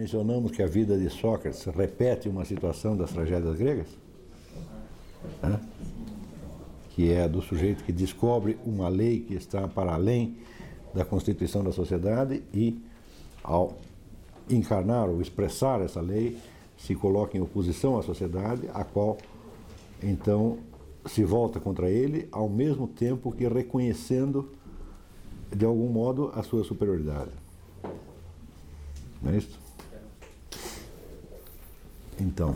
mencionamos que a vida de Sócrates repete uma situação das tragédias gregas, né? Que é a do sujeito que descobre uma lei que está para além da constituição da sociedade e, ao encarnar ou expressar essa lei, se coloca em oposição à sociedade, a qual, então, se volta contra ele, ao mesmo tempo que reconhecendo, de algum modo, a sua superioridade. Não é isso? Então,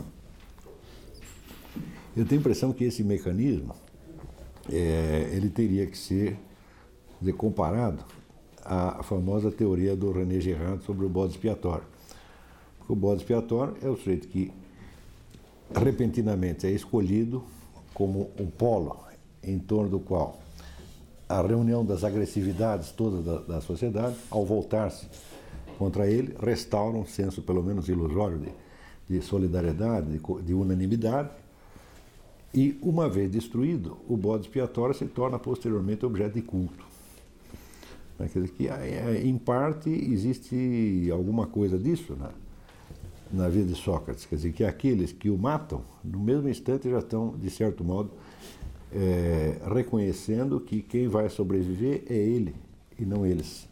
eu tenho a impressão que esse mecanismo ele teria que ser comparado à famosa teoria do René Girard sobre o bode expiatório. Porque o bode expiatório é o sujeito que repentinamente é escolhido como um polo em torno do qual a reunião das agressividades todas da sociedade, ao voltar-se contra ele, restaura um senso pelo menos ilusório de solidariedade, de unanimidade. E, uma vez destruído, o bode expiatório se torna posteriormente objeto de culto. Quer dizer que, em parte, existe alguma coisa disso na vida de Sócrates. Quer dizer que aqueles que o matam, no mesmo instante, já estão, de certo modo, reconhecendo que quem vai sobreviver é ele, e não eles.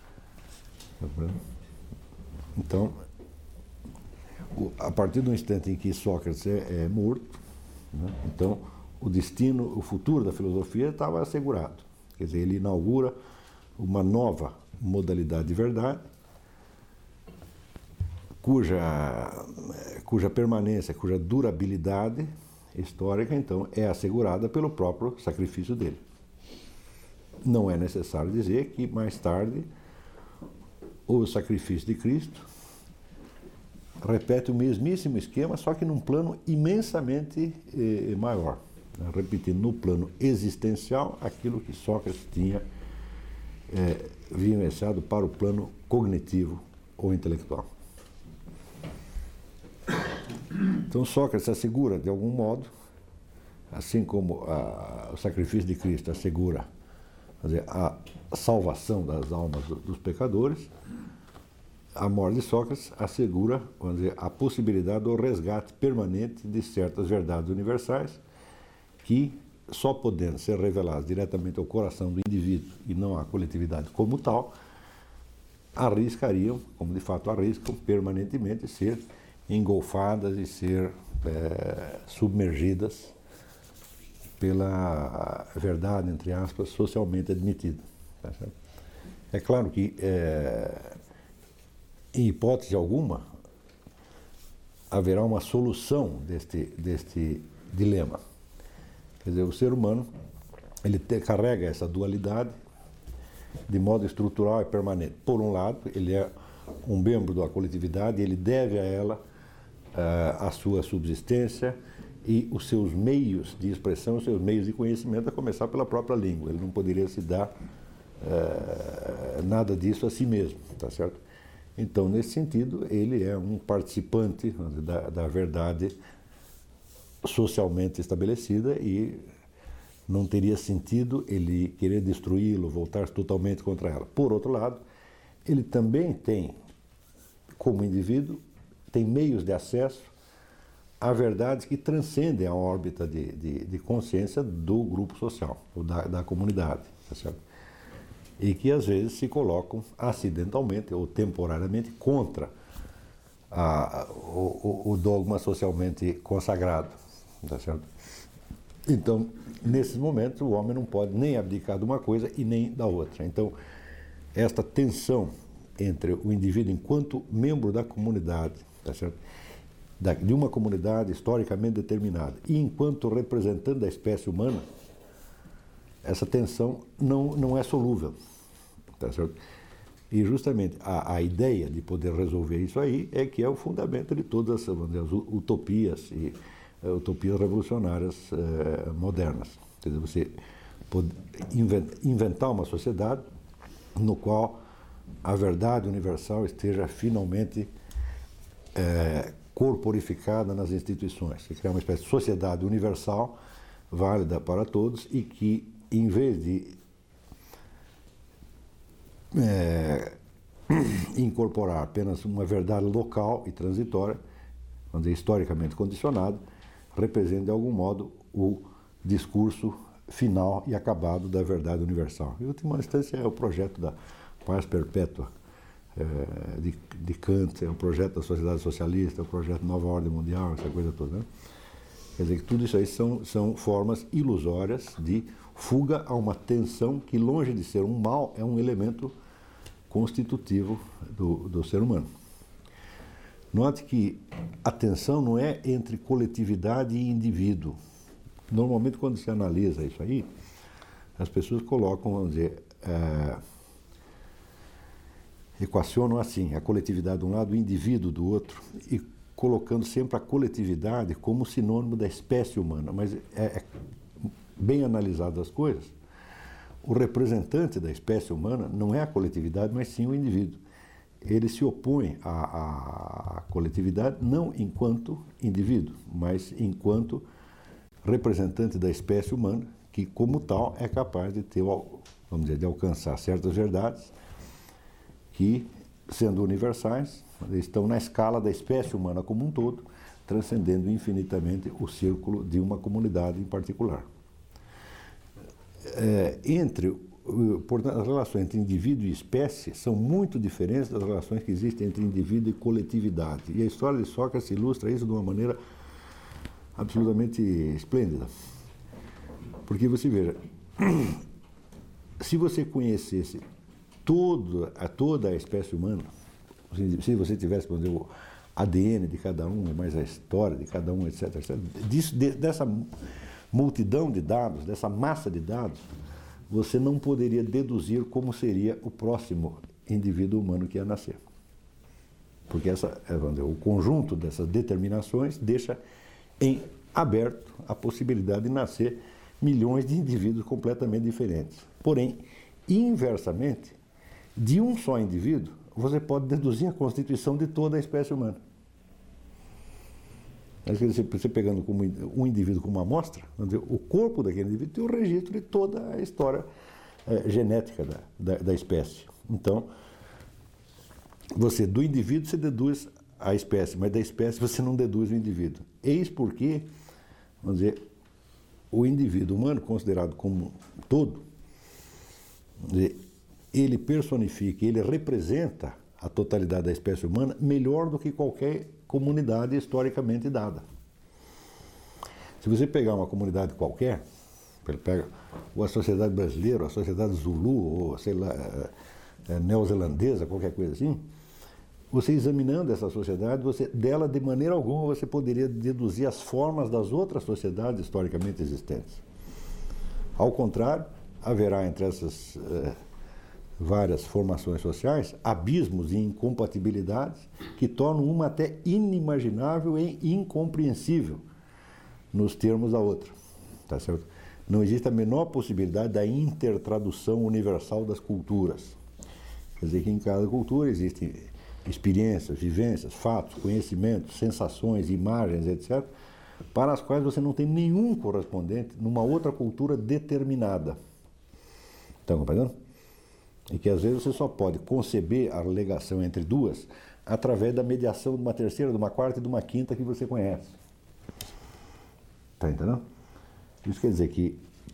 Então, a partir do instante em que Sócrates é morto, né, então o destino, o futuro da filosofia estava assegurado. Quer dizer, ele inaugura uma nova modalidade de verdade, cuja permanência, cuja durabilidade histórica, então, é assegurada pelo próprio sacrifício dele. Não é necessário dizer que, mais tarde, o sacrifício de Cristo repete o mesmíssimo esquema, só que num plano imensamente maior, né? Repetindo no plano existencial aquilo que Sócrates tinha vivenciado para o plano cognitivo ou intelectual. Então Sócrates assegura, de algum modo, assim como o sacrifício de Cristo assegura, quer dizer, a salvação das almas dos pecadores, a morte de Sócrates assegura, vamos dizer, a possibilidade do resgate permanente de certas verdades universais que, só podendo ser reveladas diretamente ao coração do indivíduo e não à coletividade como tal, arriscariam, como de fato arriscam, permanentemente ser engolfadas e ser submergidas pela verdade, entre aspas, socialmente admitida. Tá certo? É claro que em hipótese alguma, haverá uma solução deste dilema. Quer dizer, o ser humano, ele carrega essa dualidade de modo estrutural e permanente. Por um lado, ele é um membro da coletividade, ele deve a ela a sua subsistência e os seus meios de expressão, os seus meios de conhecimento, a começar pela própria língua. Ele não poderia se dar nada disso a si mesmo, tá certo? Então, nesse sentido, ele é um participante da verdade socialmente estabelecida e não teria sentido ele querer destruí-lo, voltar totalmente contra ela. Por outro lado, ele também tem, como indivíduo, tem meios de acesso a verdades que transcendem a órbita de consciência do grupo social, ou da comunidade, tá certo? E que às vezes se colocam acidentalmente ou temporariamente contra o dogma socialmente consagrado, tá certo? Então, nesses momentos, o homem não pode nem abdicar de uma coisa e nem da outra. Então, esta tensão entre o indivíduo enquanto membro da comunidade, tá certo? De uma comunidade historicamente determinada e enquanto representante da espécie humana, essa tensão não é solúvel, tá certo? E justamente a ideia de poder resolver isso aí é que é o fundamento de todas as utopias e utopias revolucionárias modernas. Quer dizer, você pode inventar uma sociedade no qual a verdade universal esteja finalmente corporificada nas instituições. Você criar uma espécie de sociedade universal, válida para todos, e que, em vez de incorporar apenas uma verdade local e transitória, vamos dizer, historicamente condicionada, representa de algum modo o discurso final e acabado da verdade universal. Em última instância, é o projeto da paz perpétua de Kant, é o projeto da sociedade socialista, é o projeto da nova ordem mundial, essa coisa toda, né? Quer dizer que tudo isso aí são formas ilusórias de fuga a uma tensão que, longe de ser um mal, é um elemento constitutivo do ser humano. Note que a tensão não é entre coletividade e indivíduo. Normalmente, quando se analisa isso aí, as pessoas colocam, vamos dizer, equacionam assim, a coletividade de um lado, o indivíduo do outro, e colocando sempre a coletividade como sinônimo da espécie humana. Mas bem analisadas as coisas, o representante da espécie humana não é a coletividade, mas sim o indivíduo. Ele se opõe à coletividade não enquanto indivíduo, mas enquanto representante da espécie humana, que como tal é capaz de ter, vamos dizer, de alcançar certas verdades que, sendo universais, estão na escala da espécie humana como um todo, transcendendo infinitamente o círculo de uma comunidade em particular. Portanto, as relações entre indivíduo e espécie são muito diferentes das relações que existem entre indivíduo e coletividade. E a história de Sócrates ilustra isso de uma maneira absolutamente esplêndida. Porque você veja, se você conhecesse toda a espécie humana, se você tivesse, por exemplo, o ADN de cada um, mais a história de cada um, etc., dessa multidão de dados, dessa massa de dados, você não poderia deduzir como seria o próximo indivíduo humano que ia nascer. Porque o conjunto dessas determinações deixa em aberto a possibilidade de nascer milhões de indivíduos completamente diferentes. Porém, inversamente, de um só indivíduo, você pode deduzir a constituição de toda a espécie humana. Você pegando como um indivíduo como uma amostra, o corpo daquele indivíduo tem o registro de toda a história genética da espécie. Então, do indivíduo você deduz a espécie, mas da espécie você não deduz o indivíduo. Eis porque, vamos dizer, o indivíduo humano, considerado como um todo, ele personifica, ele representa a totalidade da espécie humana melhor do que qualquer comunidade historicamente dada. Se você pegar uma comunidade qualquer, pega ou a sociedade brasileira, ou a sociedade Zulu, ou sei lá, neozelandesa, qualquer coisa assim, você examinando essa sociedade, dela de maneira alguma você poderia deduzir as formas das outras sociedades historicamente existentes. Ao contrário, haverá entre essas várias formações sociais abismos e incompatibilidades que tornam uma até inimaginável e incompreensível nos termos da outra. Tá certo? Não existe a menor possibilidade da intertradução universal das culturas. Quer dizer que em cada cultura existem experiências, vivências, fatos, conhecimentos, sensações, imagens, etc., para as quais você não tem nenhum correspondente numa outra cultura determinada. Estão compreendendo? E que às vezes você só pode conceber a ligação entre duas através da mediação de uma terceira, de uma quarta e de uma quinta que você conhece. Está entendendo? Isso quer dizer que,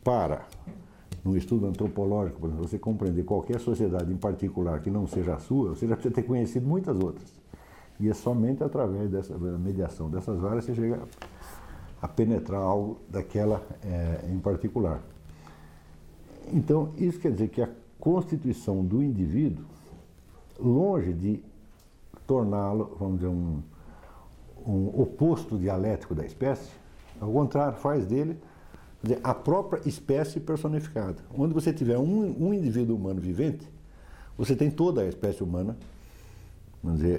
no estudo antropológico, por exemplo, você compreender qualquer sociedade em particular que não seja a sua, você já precisa ter conhecido muitas outras. E é somente através dessa mediação dessas várias que você chega a penetrar algo daquela em particular. Então, isso quer dizer que a constituição do indivíduo, longe de torná-lo, vamos dizer, um oposto dialético da espécie, ao contrário, faz dele a própria espécie personificada. Onde você tiver um indivíduo humano vivente, você tem toda a espécie humana, vamos dizer,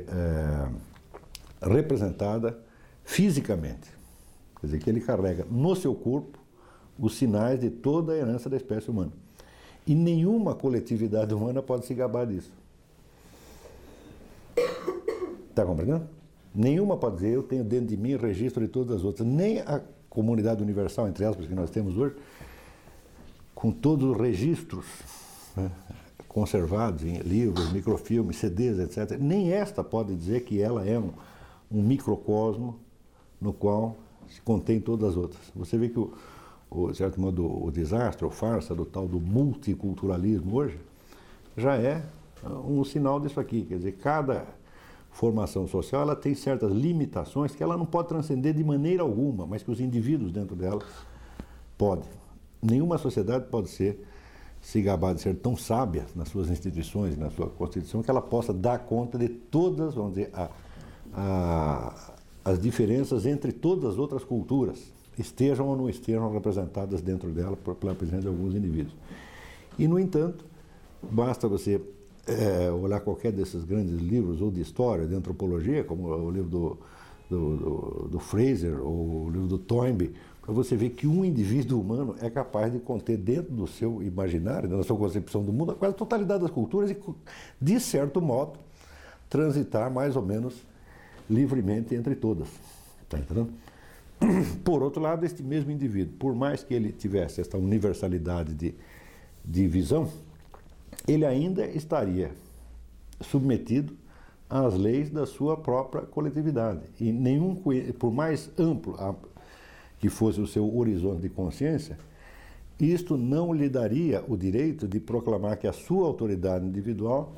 representada fisicamente. Quer dizer, que ele carrega no seu corpo os sinais de toda a herança da espécie humana. E nenhuma coletividade humana pode se gabar disso. Está compreendendo? Nenhuma pode dizer, eu tenho dentro de mim registro de todas as outras. Nem a comunidade universal, entre aspas, que nós temos hoje, com todos os registros, né, conservados em livros, microfilmes, CDs, etc., nem esta pode dizer que ela é um microcosmo no qual se contém todas as outras. Você vê que, de certo modo, o desastre, ou farsa do tal do multiculturalismo hoje, já é um sinal disso aqui. Quer dizer, cada formação social ela tem certas limitações que ela não pode transcender de maneira alguma, mas que os indivíduos dentro dela podem. Nenhuma sociedade pode se gabar de ser tão sábia nas suas instituições, na sua Constituição, que ela possa dar conta de todas, vamos dizer, as diferenças entre todas as outras culturas, estejam ou não estejam representadas dentro dela pela presença de alguns indivíduos. E, no entanto, basta você olhar qualquer desses grandes livros, ou de história, de antropologia, como o livro do Fraser, ou o livro do Toynbee, para você ver que um indivíduo humano é capaz de conter dentro do seu imaginário, da sua concepção do mundo, a quase totalidade das culturas e, de certo modo, transitar mais ou menos livremente entre todas. Está entendendo? Por outro lado, este mesmo indivíduo, por mais que ele tivesse esta universalidade de visão, ele ainda estaria submetido às leis da sua própria coletividade. E por mais amplo que fosse o seu horizonte de consciência, isto não lhe daria o direito de proclamar que a sua autoridade individual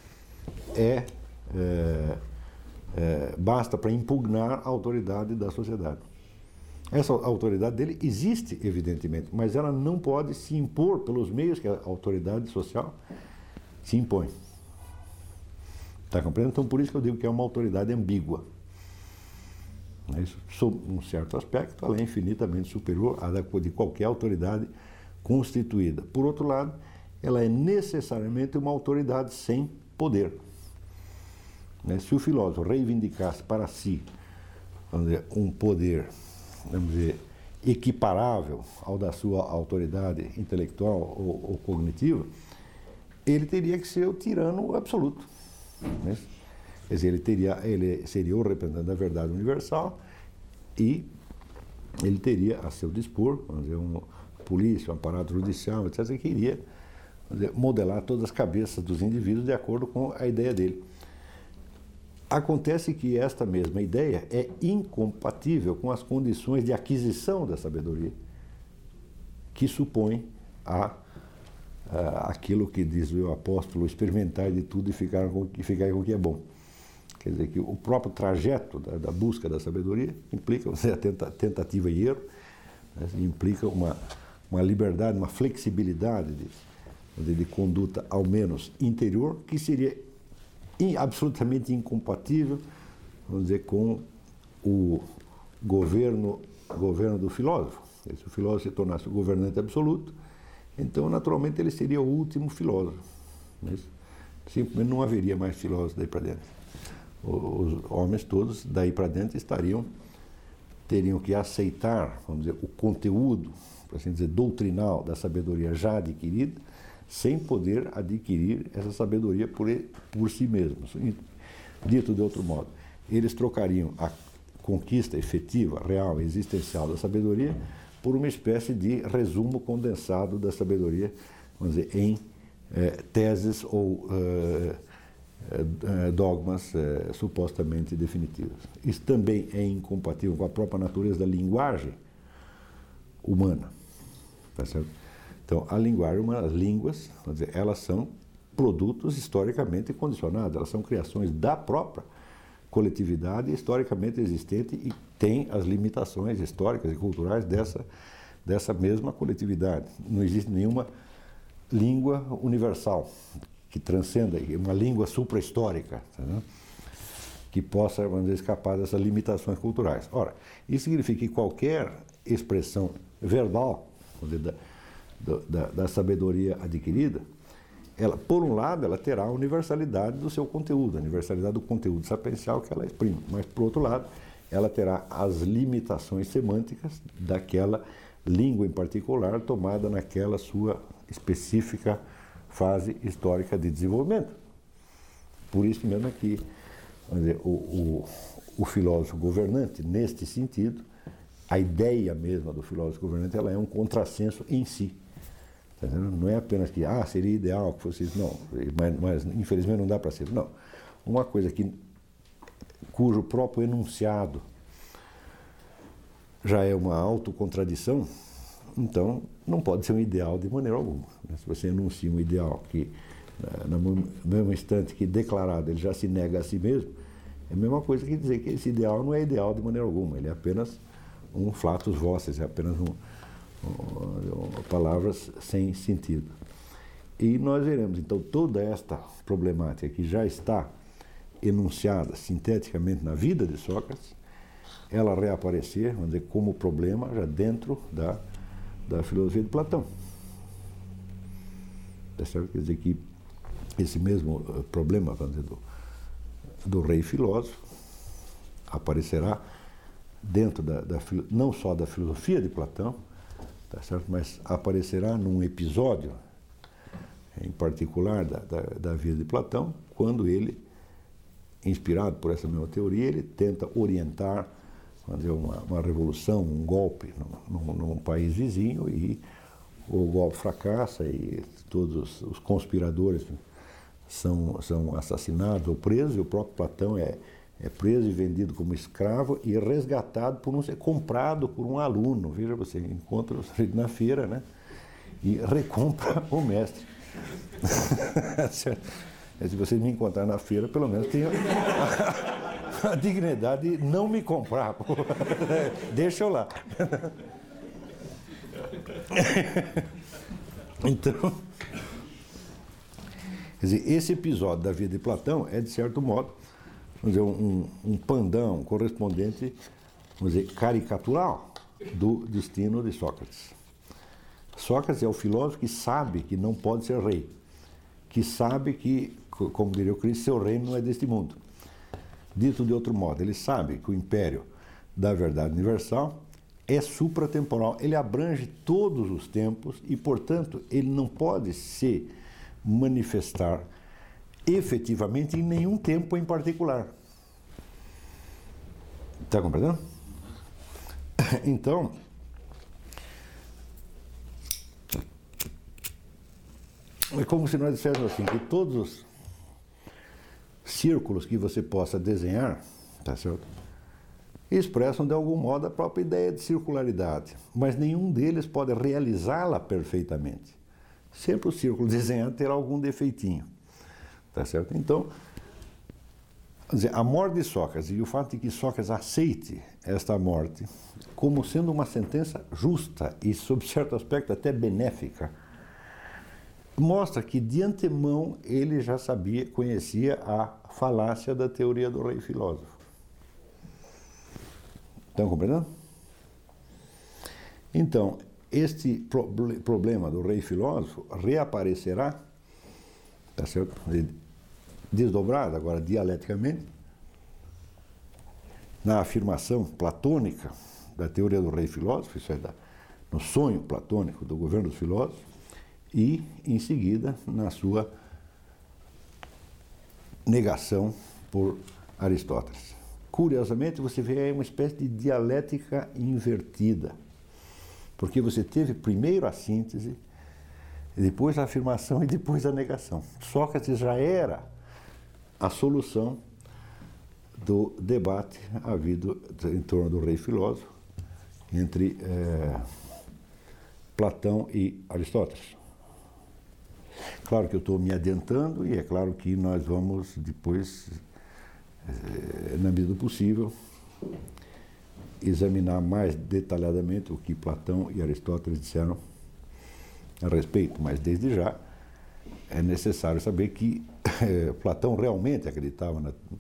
basta para impugnar a autoridade da sociedade. Essa autoridade dele existe, evidentemente, mas ela não pode se impor pelos meios que a autoridade social se impõe. Está compreendendo? Então, por isso que eu digo que é uma autoridade ambígua. Isso, sob um certo aspecto, ela é infinitamente superior à de qualquer autoridade constituída. Por outro lado, ela é necessariamente uma autoridade sem poder. Se o filósofo reivindicasse para si, vamos dizer, um poder, vamos dizer, equiparável ao da sua autoridade intelectual ou cognitiva, ele teria que ser o tirano absoluto. Quer dizer, ele seria o representante da verdade universal e ele teria a seu dispor, vamos dizer, uma polícia, um aparato judicial, etc., que iria, vamos dizer, modelar todas as cabeças dos indivíduos de acordo com a ideia dele. Acontece que esta mesma ideia é incompatível com as condições de aquisição da sabedoria, que supõe aquilo que diz o apóstolo, experimentar de tudo e ficar com o que é bom. Quer dizer, que o próprio trajeto da busca da sabedoria implica a tentativa e erro, né, implica uma liberdade, uma flexibilidade de conduta, ao menos interior, que seria absolutamente incompatível, vamos dizer, com o governo do filósofo. Se o filósofo se tornasse o governante absoluto, então, naturalmente, ele seria o último filósofo. Simplesmente não haveria mais filósofos daí para dentro. Os homens todos, daí para dentro, teriam que aceitar, vamos dizer, o conteúdo, por assim dizer, doutrinal da sabedoria já adquirida, sem poder adquirir essa sabedoria por si mesmos. Dito de outro modo, eles trocariam a conquista efetiva, real, existencial da sabedoria por uma espécie de resumo condensado da sabedoria, vamos dizer, em teses ou dogmas supostamente definitivos. Isso também é incompatível com a própria natureza da linguagem humana. Tá certo? Então, a linguagem humana, as línguas, vamos dizer, elas são produtos historicamente condicionados, elas são criações da própria coletividade historicamente existente e tem as limitações históricas e culturais dessa mesma coletividade. Não existe nenhuma língua universal que transcenda, uma língua supra-histórica, tá, que possa, vamos dizer, escapar dessas limitações culturais. Ora, isso significa que qualquer expressão verbal, vamos dizer, da sabedoria adquirida, ela, por um lado, ela terá a universalidade do seu conteúdo, a universalidade do conteúdo sapiencial que ela exprime, mas, por outro lado, ela terá as limitações semânticas daquela língua em particular tomada naquela sua específica fase histórica de desenvolvimento. Por isso mesmo é que, vamos dizer, o filósofo governante, neste sentido, a ideia mesma do filósofo governante, ela é um contrassenso em si. Tá entendendo? Não é apenas que, seria ideal que fosse isso, não, mas infelizmente não dá para ser. Não, uma coisa cujo próprio enunciado já é uma autocontradição, então não pode ser um ideal de maneira alguma. Se você enuncia um ideal que, no mesmo instante que declarado, ele já se nega a si mesmo, é a mesma coisa que dizer que esse ideal não é ideal de maneira alguma, ele é apenas um flatus vocis, é apenas palavras sem sentido. E nós veremos, então, toda esta problemática que já está enunciada sinteticamente na vida de Sócrates, ela reaparecer, vamos dizer, como problema já dentro da filosofia de Platão. Tá certo? Quer dizer que esse mesmo problema, vamos dizer, do rei filósofo aparecerá dentro não só da filosofia de Platão, tá certo? Mas aparecerá num episódio em particular da vida de Platão, quando ele, inspirado por essa mesma teoria, ele tenta orientar, vamos dizer, uma revolução, um golpe num país vizinho, e o golpe fracassa e todos os conspiradores são assassinados ou presos, e o próprio Platão é preso e vendido como escravo e resgatado comprado por um aluno. Veja, você encontra ele na feira, né? E recompra o mestre. Se vocês me encontrar na feira, pelo menos tenha a dignidade de não me comprar. Deixa eu lá. Então, quer dizer, esse episódio da vida de Platão é, de certo modo, vamos dizer, um pandão correspondente, vamos dizer, caricatural do destino de Sócrates. Sócrates é o filósofo que sabe que não pode ser rei, que sabe que, como diria o Cristo, seu reino não é deste mundo. Dito de outro modo, ele sabe que o império da verdade universal é supratemporal, ele abrange todos os tempos e, portanto, ele não pode se manifestar efetivamente em nenhum tempo em particular. Está compreendendo? Então, é como se nós disséssemos assim, que todos os círculos que você possa desenhar, tá certo? Expressam de algum modo a própria ideia de circularidade, mas nenhum deles pode realizá-la perfeitamente. Sempre o círculo desenhado terá algum defeitinho, tá certo? Então, quer dizer, a morte de Sócrates e o fato de que Sócrates aceite esta morte como sendo uma sentença justa e, sob certo aspecto, até benéfica, mostra que, de antemão, ele já conhecia a falácia da teoria do rei filósofo. Estão compreendendo? Então, este problema do rei filósofo reaparecerá, tá certo? Desdobrado agora dialeticamente, na afirmação platônica da teoria do rei filósofo, isso é, no sonho platônico do governo dos filósofos, e, em seguida, na sua negação por Aristóteles. Curiosamente, você vê aí uma espécie de dialética invertida, porque você teve primeiro a síntese, depois a afirmação e depois a negação. Sócrates já era a solução do debate havido em torno do rei filósofo entre Platão e Aristóteles. Claro que eu estou me adiantando e é claro que nós vamos depois, na medida do possível, examinar mais detalhadamente o que Platão e Aristóteles disseram a respeito, mas desde já é necessário saber que Platão realmente acreditava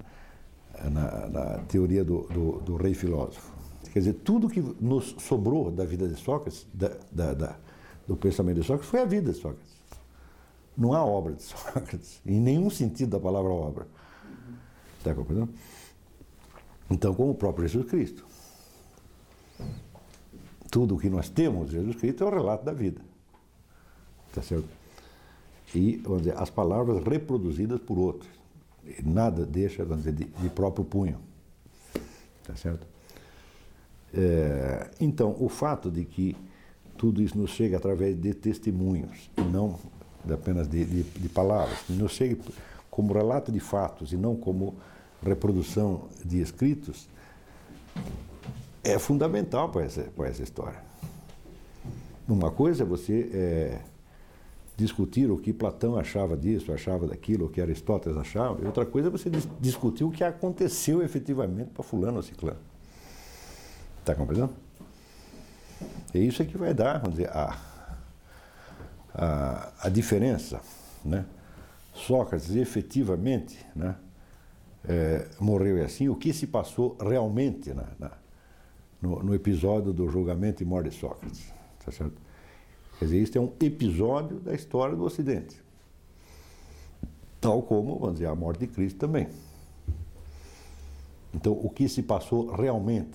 na teoria do rei filósofo. Quer dizer, tudo que nos sobrou da vida de Sócrates, do pensamento de Sócrates, foi a vida de Sócrates. Não há obra de Sócrates, em nenhum sentido da palavra obra. Está compreendendo? Então, como o próprio Jesus Cristo. Tudo o que nós temos de Jesus Cristo é o relato da vida. Está certo? E, vamos dizer, as palavras reproduzidas por outros. Nada deixa, vamos dizer, de próprio punho. Está certo? Então, o fato de que tudo isso nos chega através de testemunhos, e não apenas de palavras. Nos chega como relato de fatos e não como reprodução de escritos, é fundamental para essa história. Uma coisa é você discutir o que Platão achava disso, achava daquilo, o que Aristóteles achava, e outra coisa é você discutir o que aconteceu efetivamente para fulano ou ciclano. Está compreendendo? É isso que vai dar, vamos dizer, a diferença, né? Sócrates efetivamente, né, morreu assim. O que se passou realmente no episódio do julgamento e morte de Sócrates, tá certo? Quer dizer, isso é um episódio da história do Ocidente, tal como, vamos dizer, a morte de Cristo também. Então, o que se passou realmente,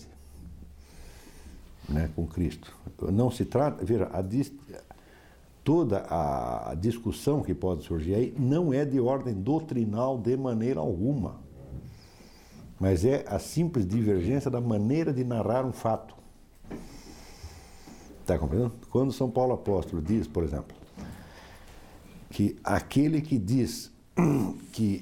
né, com Cristo, não se trata, veja, toda a discussão que pode surgir aí não é de ordem doutrinal de maneira alguma, mas é a simples divergência da maneira de narrar um fato. Está compreendendo? Quando São Paulo Apóstolo diz, por exemplo, que aquele que diz que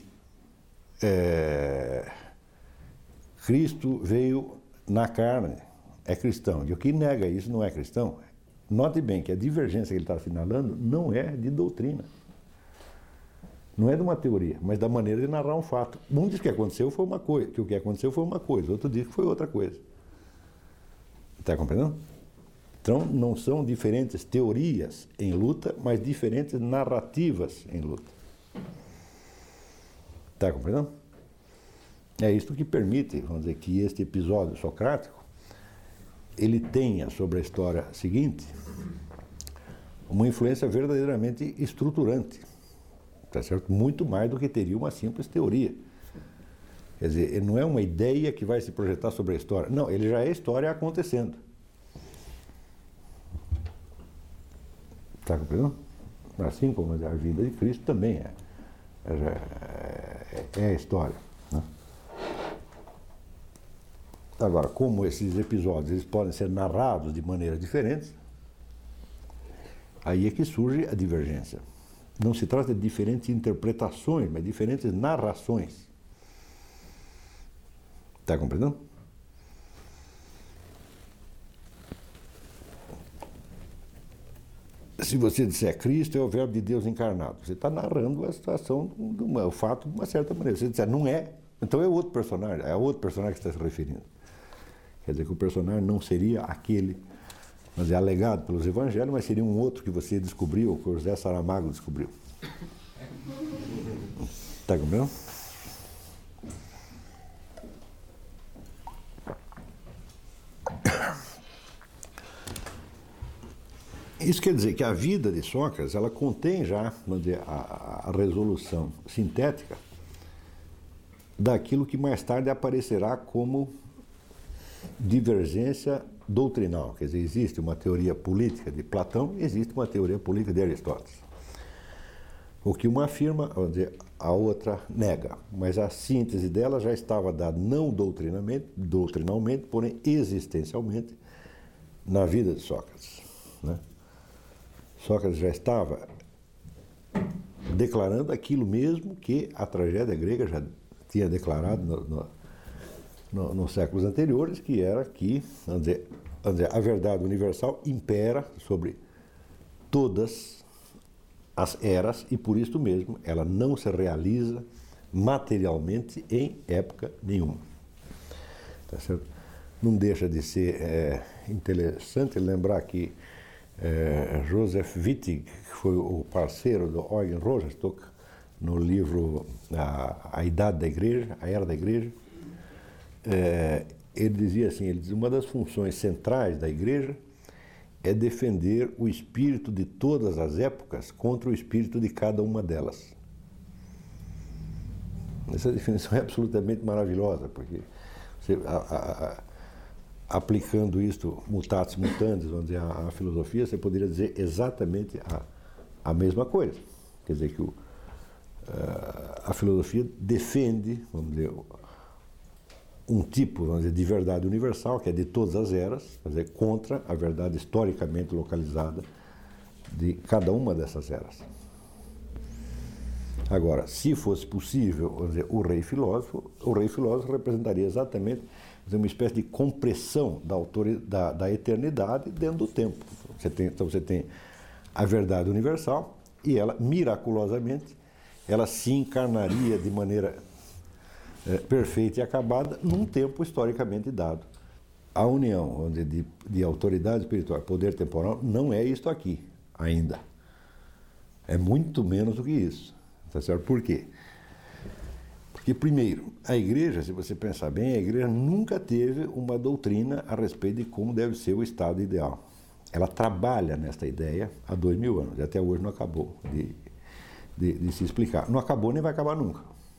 Cristo veio na carne é cristão, e o que nega isso não é cristão. Note bem que a divergência que ele está assinalando não é de doutrina, não é de uma teoria, mas da maneira de narrar um fato. Um diz que aconteceu foi uma coisa, que o que aconteceu foi uma coisa, outro diz que foi outra coisa. Está compreendendo? Então, não são diferentes teorias em luta, mas diferentes narrativas em luta. Está compreendendo? É isso que permite, vamos dizer, que este episódio socrático ele tenha sobre a história seguinte uma influência verdadeiramente estruturante, tá certo? Muito mais do que teria uma simples teoria. Quer dizer, não é uma ideia que vai se projetar sobre a história. Não, ele já é história acontecendo. Está compreendendo? Assim como a vida de Cristo também é a história, né? Agora, como esses episódios eles podem ser narrados de maneiras diferentes, aí é que surge a divergência. Não se trata de diferentes interpretações, mas diferentes narrações. Está compreendendo? Se você disser Cristo é o verbo de Deus encarnado, você está narrando a situação, o fato de uma certa maneira. Se você disser não é, então é outro personagem, é outro personagem que está se referindo. Quer dizer que o personagem não seria aquele, mas é alegado pelos evangelhos, mas seria um outro que você descobriu, ou que o José Saramago descobriu. Está compreendendo? Isso quer dizer que a vida de Sócrates, ela contém já, vamos dizer, a resolução sintética daquilo que mais tarde aparecerá como divergência doutrinal. Quer dizer, existe uma teoria política de Platão e existe uma teoria política de Aristóteles. O que uma afirma, vamos dizer, a outra nega. Mas a síntese dela já estava dada não doutrinalmente, porém existencialmente, na vida de Sócrates, né? Sócrates já estava declarando aquilo mesmo que a tragédia grega já tinha declarado nos séculos anteriores, que era que, vamos dizer, a verdade universal impera sobre todas as eras e, por isso mesmo, ela não se realiza materialmente em época nenhuma. Tá certo? Não deixa de ser interessante lembrar que Joseph Wittig, que foi o parceiro do Eugen Rosenstock, no livro A Idade da Igreja, A Era da Igreja, ele dizia assim, uma das funções centrais da Igreja é defender o espírito de todas as épocas contra o espírito de cada uma delas. Essa definição é absolutamente maravilhosa, porque você, aplicando isto mutatis mutandis, vamos dizer, a filosofia, você poderia dizer exatamente a mesma coisa. Quer dizer que a filosofia defende, vamos dizer, um tipo, vamos dizer, de verdade universal, que é de todas as eras, quer dizer, contra a verdade historicamente localizada de cada uma dessas eras. Agora, se fosse possível, vamos dizer, o rei filósofo representaria exatamente, vamos dizer, uma espécie de compressão da eternidade dentro do tempo. Então você tem a verdade universal e ela, miraculosamente, ela se encarnaria de maneira perfeita e acabada num tempo historicamente dado. A união de autoridade espiritual e poder temporal não é isto aqui ainda. É muito menos do que isso. Tá certo? Por quê? Porque, primeiro, a igreja, se você pensar bem, a igreja nunca teve uma doutrina a respeito de como deve ser o estado ideal. Ela trabalha nesta ideia há 2000 anos, e até hoje não acabou de se explicar. Não acabou nem vai acabar nunca.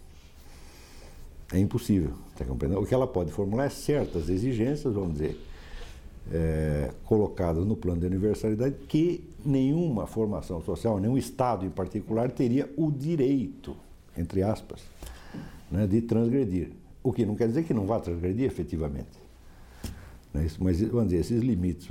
É impossível, tá compreendendo? O que ela pode formular é certas exigências, vamos dizer, colocadas no plano de universalidade, que nenhuma formação social, nenhum Estado em particular, teria o direito, entre aspas, né, de transgredir. O que não quer dizer que não vá transgredir efetivamente. Mas, vamos dizer, esses limites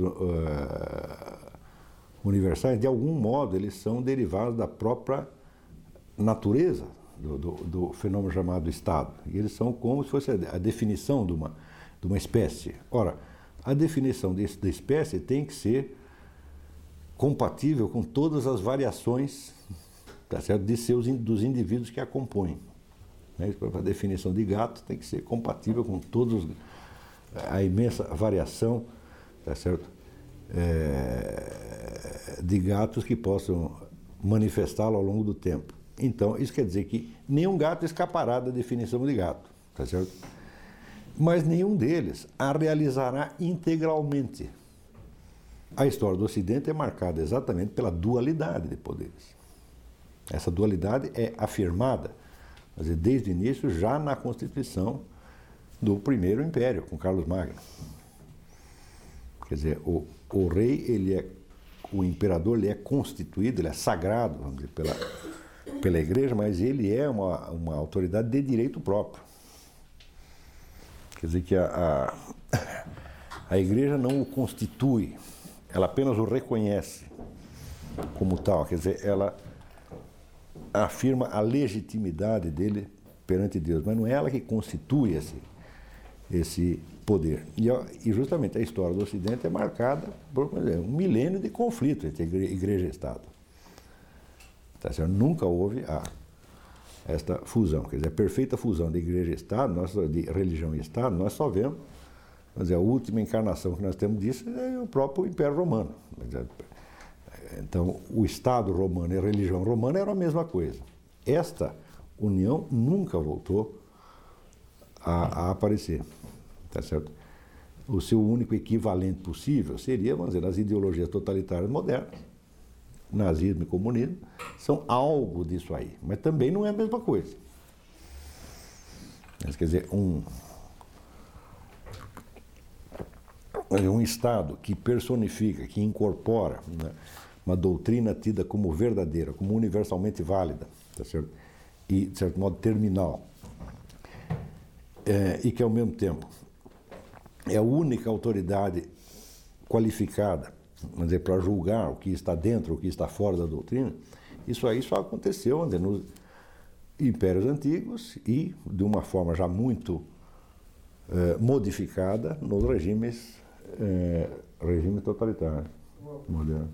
universais, de algum modo, eles são derivados da própria natureza do fenômeno chamado Estado. E eles são como se fosse a definição de uma espécie. Ora, a definição da espécie tem que ser compatível com todas as variações, tá certo, dos indivíduos que a compõem. A definição de gato tem que ser compatível com todos a imensa variação, tá certo, de gatos que possam manifestá-lo ao longo do tempo. Então, isso quer dizer que nenhum gato escapará da definição de gato, tá certo? Mas nenhum deles a realizará integralmente. A história do Ocidente é marcada exatamente pela dualidade de poderes. Essa dualidade é afirmada, quer dizer, desde o início, já na Constituição do Primeiro Império, com Carlos Magno. Quer dizer, o rei, o imperador, ele é constituído, ele é sagrado, vamos dizer, pela Igreja, mas ele é uma autoridade de direito próprio. Quer dizer que a Igreja não o constitui, ela apenas o reconhece como tal, quer dizer, ela afirma a legitimidade dele perante Deus, mas não é ela que constitui esse poder. E justamente a história do Ocidente é marcada por um milênio de conflito entre Igreja e Estado. Tá certo? Nunca houve esta fusão, quer dizer, a perfeita fusão de Igreja e Estado, de religião e Estado, nós só vemos, mas a última encarnação que nós temos disso é o próprio Império Romano. Então, o Estado romano e a religião romana eram a mesma coisa. Esta união nunca voltou a aparecer, tá certo? O seu único equivalente possível seria, vamos dizer, as ideologias totalitárias modernas, nazismo e comunismo, são algo disso aí, mas também não é a mesma coisa. Mas, quer dizer, um Estado que personifica, que incorpora, né, uma doutrina tida como verdadeira, como universalmente válida, tá certo? E, de certo modo, terminal, e que, ao mesmo tempo, é a única autoridade qualificada, vamos dizer, para julgar o que está dentro, o que está fora da doutrina, isso aí só aconteceu, vamos dizer, nos impérios antigos e, de uma forma já muito modificada, nos regimes totalitários modernos.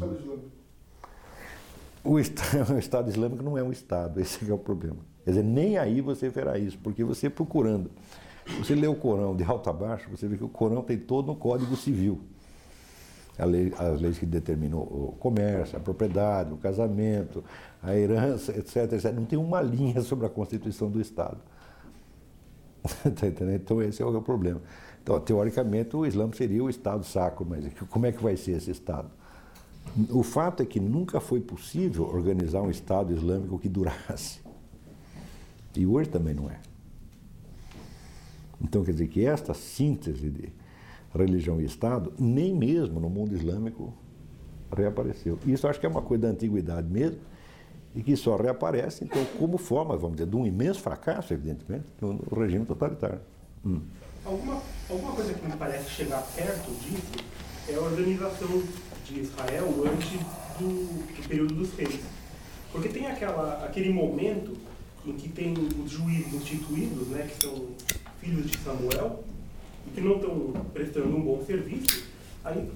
O Estado Islâmico não é um Estado, esse é o problema. Quer dizer, nem aí você verá isso, porque você procurando, você lê o Corão de alto a baixo, você vê que o Corão tem todo um código civil. As leis que determinam o comércio, a propriedade, o casamento, a herança, etc, etc. Não tem uma linha sobre a constituição do Estado. Tá entendendo? Então esse é o problema. Então, teoricamente, o Islã seria o Estado sacro, mas como é que vai ser esse Estado? O fato é que nunca foi possível organizar um Estado islâmico que durasse. E hoje também não é. Então, quer dizer que esta síntese de religião e Estado, nem mesmo no mundo islâmico reapareceu. Isso acho que é uma coisa da antiguidade mesmo, e que só reaparece, então, como forma, vamos dizer, de um imenso fracasso, evidentemente, no regime totalitário. Alguma coisa que me parece chegar perto disso é a organização de Israel antes do período dos reis. Porque tem aquele momento em que tem os juízes instituídos, né, que são filhos de Samuel, e que não estão prestando um bom serviço. Aí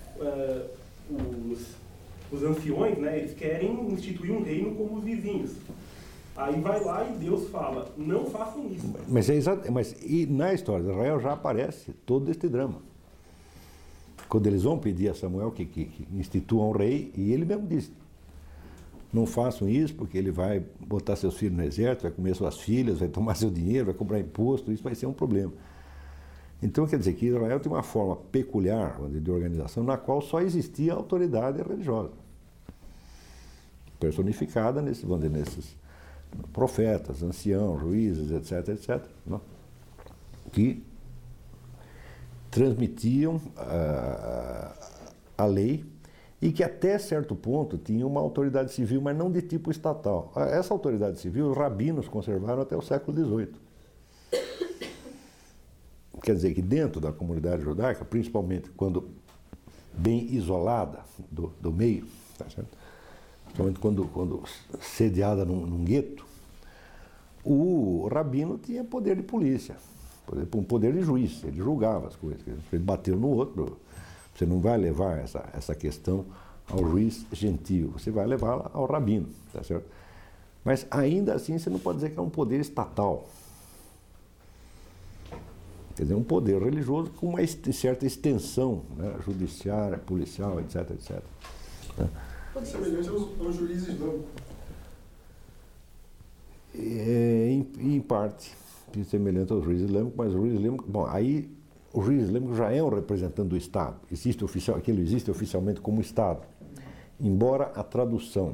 os anciões, né, eles querem instituir um reino como os vizinhos. Aí vai lá e Deus fala, não façam isso. Mas e na história de Israel já aparece todo este drama. Quando eles vão pedir a Samuel que institua um rei, e ele mesmo diz, não façam isso porque ele vai botar seus filhos no exército, vai comer suas filhas, vai tomar seu dinheiro, vai cobrar imposto, isso vai ser um problema. Então quer dizer que Israel tem uma forma peculiar de organização na qual só existia a autoridade religiosa, personificada nesses profetas, anciãos, juízes, etc., não? Que transmitiam a lei e que até certo ponto tinham uma autoridade civil, mas não de tipo estatal. Essa autoridade civil os rabinos conservaram até o século XVIII. Quer dizer que dentro da comunidade judaica, principalmente quando bem isolada do meio, tá certo? Principalmente quando sediada num gueto, o rabino tinha poder de polícia, um poder de juiz, ele julgava as coisas. Ele bateu no outro, você não vai levar essa questão ao juiz gentio, você vai levá-la ao rabino, tá certo? Mas ainda assim você não pode dizer que é um poder estatal. Quer dizer, um poder religioso com uma certa extensão, né, judiciária, policial, etc., etc. Né? Semelhante ao juiz islâmico. Em parte, semelhante ao juiz islâmico, mas o juiz islâmico, bom, aí o juiz islâmico já é um representante do Estado, aquilo existe oficialmente como Estado, embora a tradução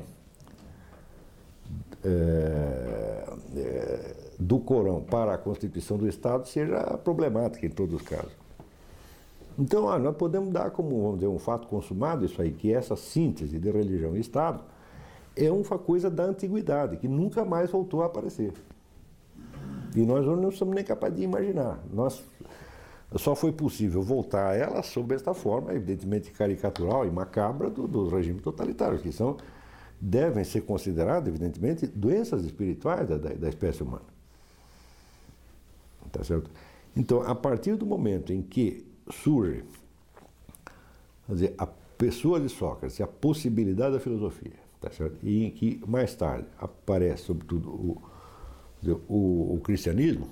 do Corão para a Constituição do Estado seja problemática em todos os casos. Então, nós podemos dar como, vamos dizer, um fato consumado isso aí, que essa síntese de religião e Estado é uma coisa da antiguidade, que nunca mais voltou a aparecer. E nós não somos nem capazes de imaginar. Só foi possível voltar a ela sob esta forma, evidentemente caricatural e macabra, dos regimes totalitários, que devem ser considerados, evidentemente, doenças espirituais da espécie humana. Tá certo? Então, a partir do momento em que surge, quer dizer, a pessoa de Sócrates, a possibilidade da filosofia, tá certo? E em que mais tarde aparece, sobretudo, o cristianismo,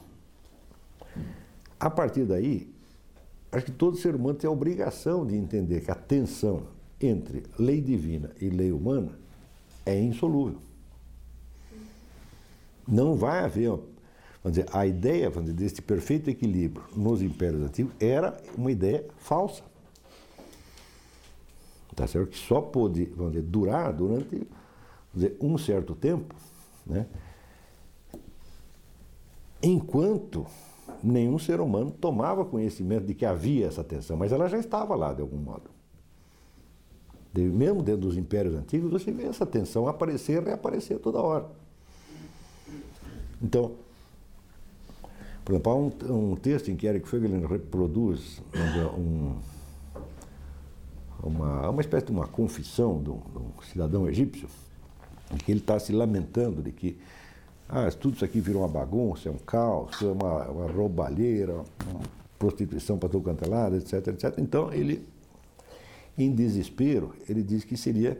a partir daí, acho que todo ser humano tem a obrigação de entender que a tensão entre lei divina e lei humana é insolúvel. Não vai haver, vamos dizer, a ideia, vamos dizer, deste perfeito equilíbrio nos impérios antigos era uma ideia falsa. Tá certo? Que só pôde, vamos dizer, durar durante, vamos dizer, um certo tempo, né? Enquanto nenhum ser humano tomava conhecimento de que havia essa tensão, mas ela já estava lá de algum modo. Mesmo dentro dos impérios antigos, você vê essa tensão aparecer e reaparecer toda hora. Então, por exemplo, há um texto em que Eric Voegelin reproduz uma espécie de uma confissão de um cidadão egípcio, em que ele está se lamentando de que tudo isso aqui virou uma bagunça, é um caos, é uma roubalheira, uma prostituição para todo canto é lado, etc., etc. Então, ele, em desespero, ele diz que seria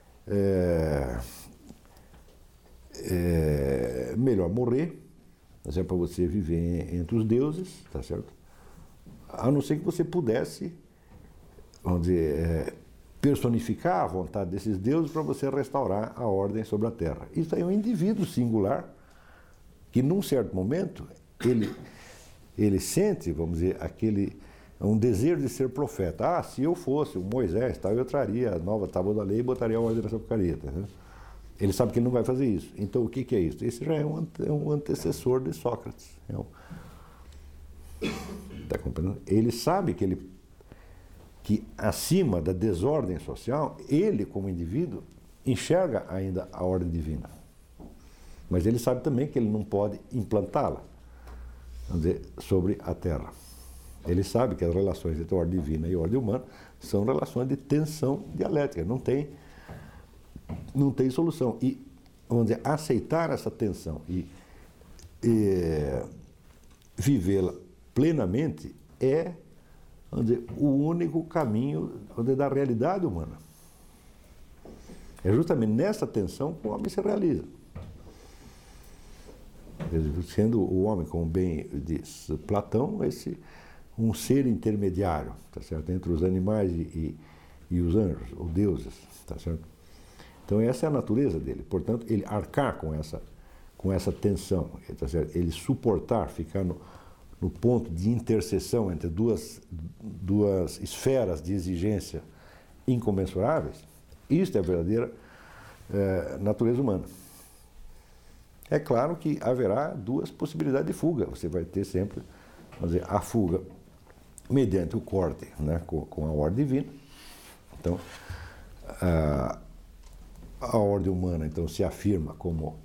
melhor morrer, para você viver entre os deuses, tá certo? A não ser que você pudesse, vamos dizer, personificar a vontade desses deuses para você restaurar a ordem sobre a Terra. Isso aí é um indivíduo singular que, num certo momento, ele sente, vamos dizer, um desejo de ser profeta. Se eu fosse o Moisés, eu traria a nova tábua da lei e botaria a ordem nessa porcaria. Tá, né? Ele sabe que ele não vai fazer isso. Então, o que é isso? Esse já é um antecessor de Sócrates. Tá compreendendo? Ele sabe que acima da desordem social, ele, como indivíduo, enxerga ainda a ordem divina. Mas ele sabe também que ele não pode implantá-la. vamos dizer, sobre a Terra. Ele sabe que as relações entre a ordem divina e a ordem humana são relações de tensão dialética, não tem solução. E, vamos dizer, aceitar essa tensão e vivê-la plenamente é, vamos dizer, o único caminho, vamos dizer, da realidade humana. É justamente nessa tensão que o homem se realiza. Sendo o homem, como bem diz Platão, um ser intermediário, tá certo? Entre os animais e os anjos, os deuses, tá certo? Então essa é a natureza dele. Portanto, ele arcar com essa tensão, tá certo? Ele suportar, ficar no ponto de interseção entre duas esferas de exigência incomensuráveis, isto é a verdadeira natureza humana. É claro que haverá duas possibilidades de fuga. Você vai ter sempre, vamos dizer, a fuga mediante o corte, né, com a ordem divina. Então, a ordem humana então se afirma como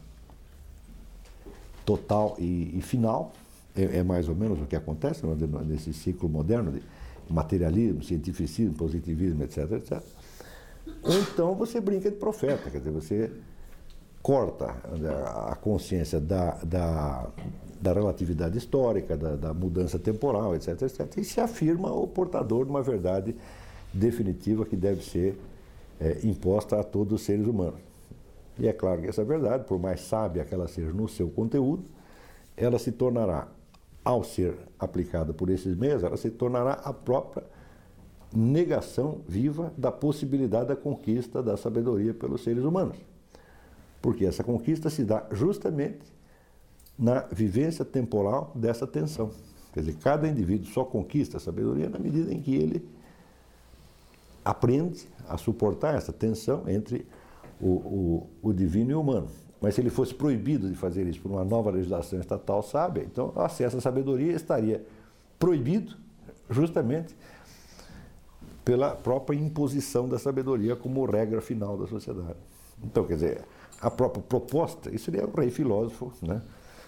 total e final. É mais ou menos o que acontece nesse ciclo moderno de materialismo, cientificismo, positivismo, etc, etc. Então você brinca de profeta, quer dizer, você corta a consciência da relatividade histórica, da mudança temporal, etc, etc, e se afirma o portador de uma verdade definitiva que deve ser imposta a todos os seres humanos. E é claro que essa verdade, por mais sábia que ela seja no seu conteúdo, ela se tornará, ao ser aplicada por esses meios, ela se tornará a própria negação viva da possibilidade da conquista da sabedoria pelos seres humanos. Porque essa conquista se dá justamente na vivência temporal dessa tensão. Quer dizer, cada indivíduo só conquista a sabedoria na medida em que ele aprende a suportar essa tensão entre o divino e o humano. Mas se ele fosse proibido de fazer isso por uma nova legislação estatal sábia, então o acesso à sabedoria estaria proibido justamente pela própria imposição da sabedoria como regra final da sociedade. Então, quer dizer, a própria proposta, isso seria o rei filósofo, né,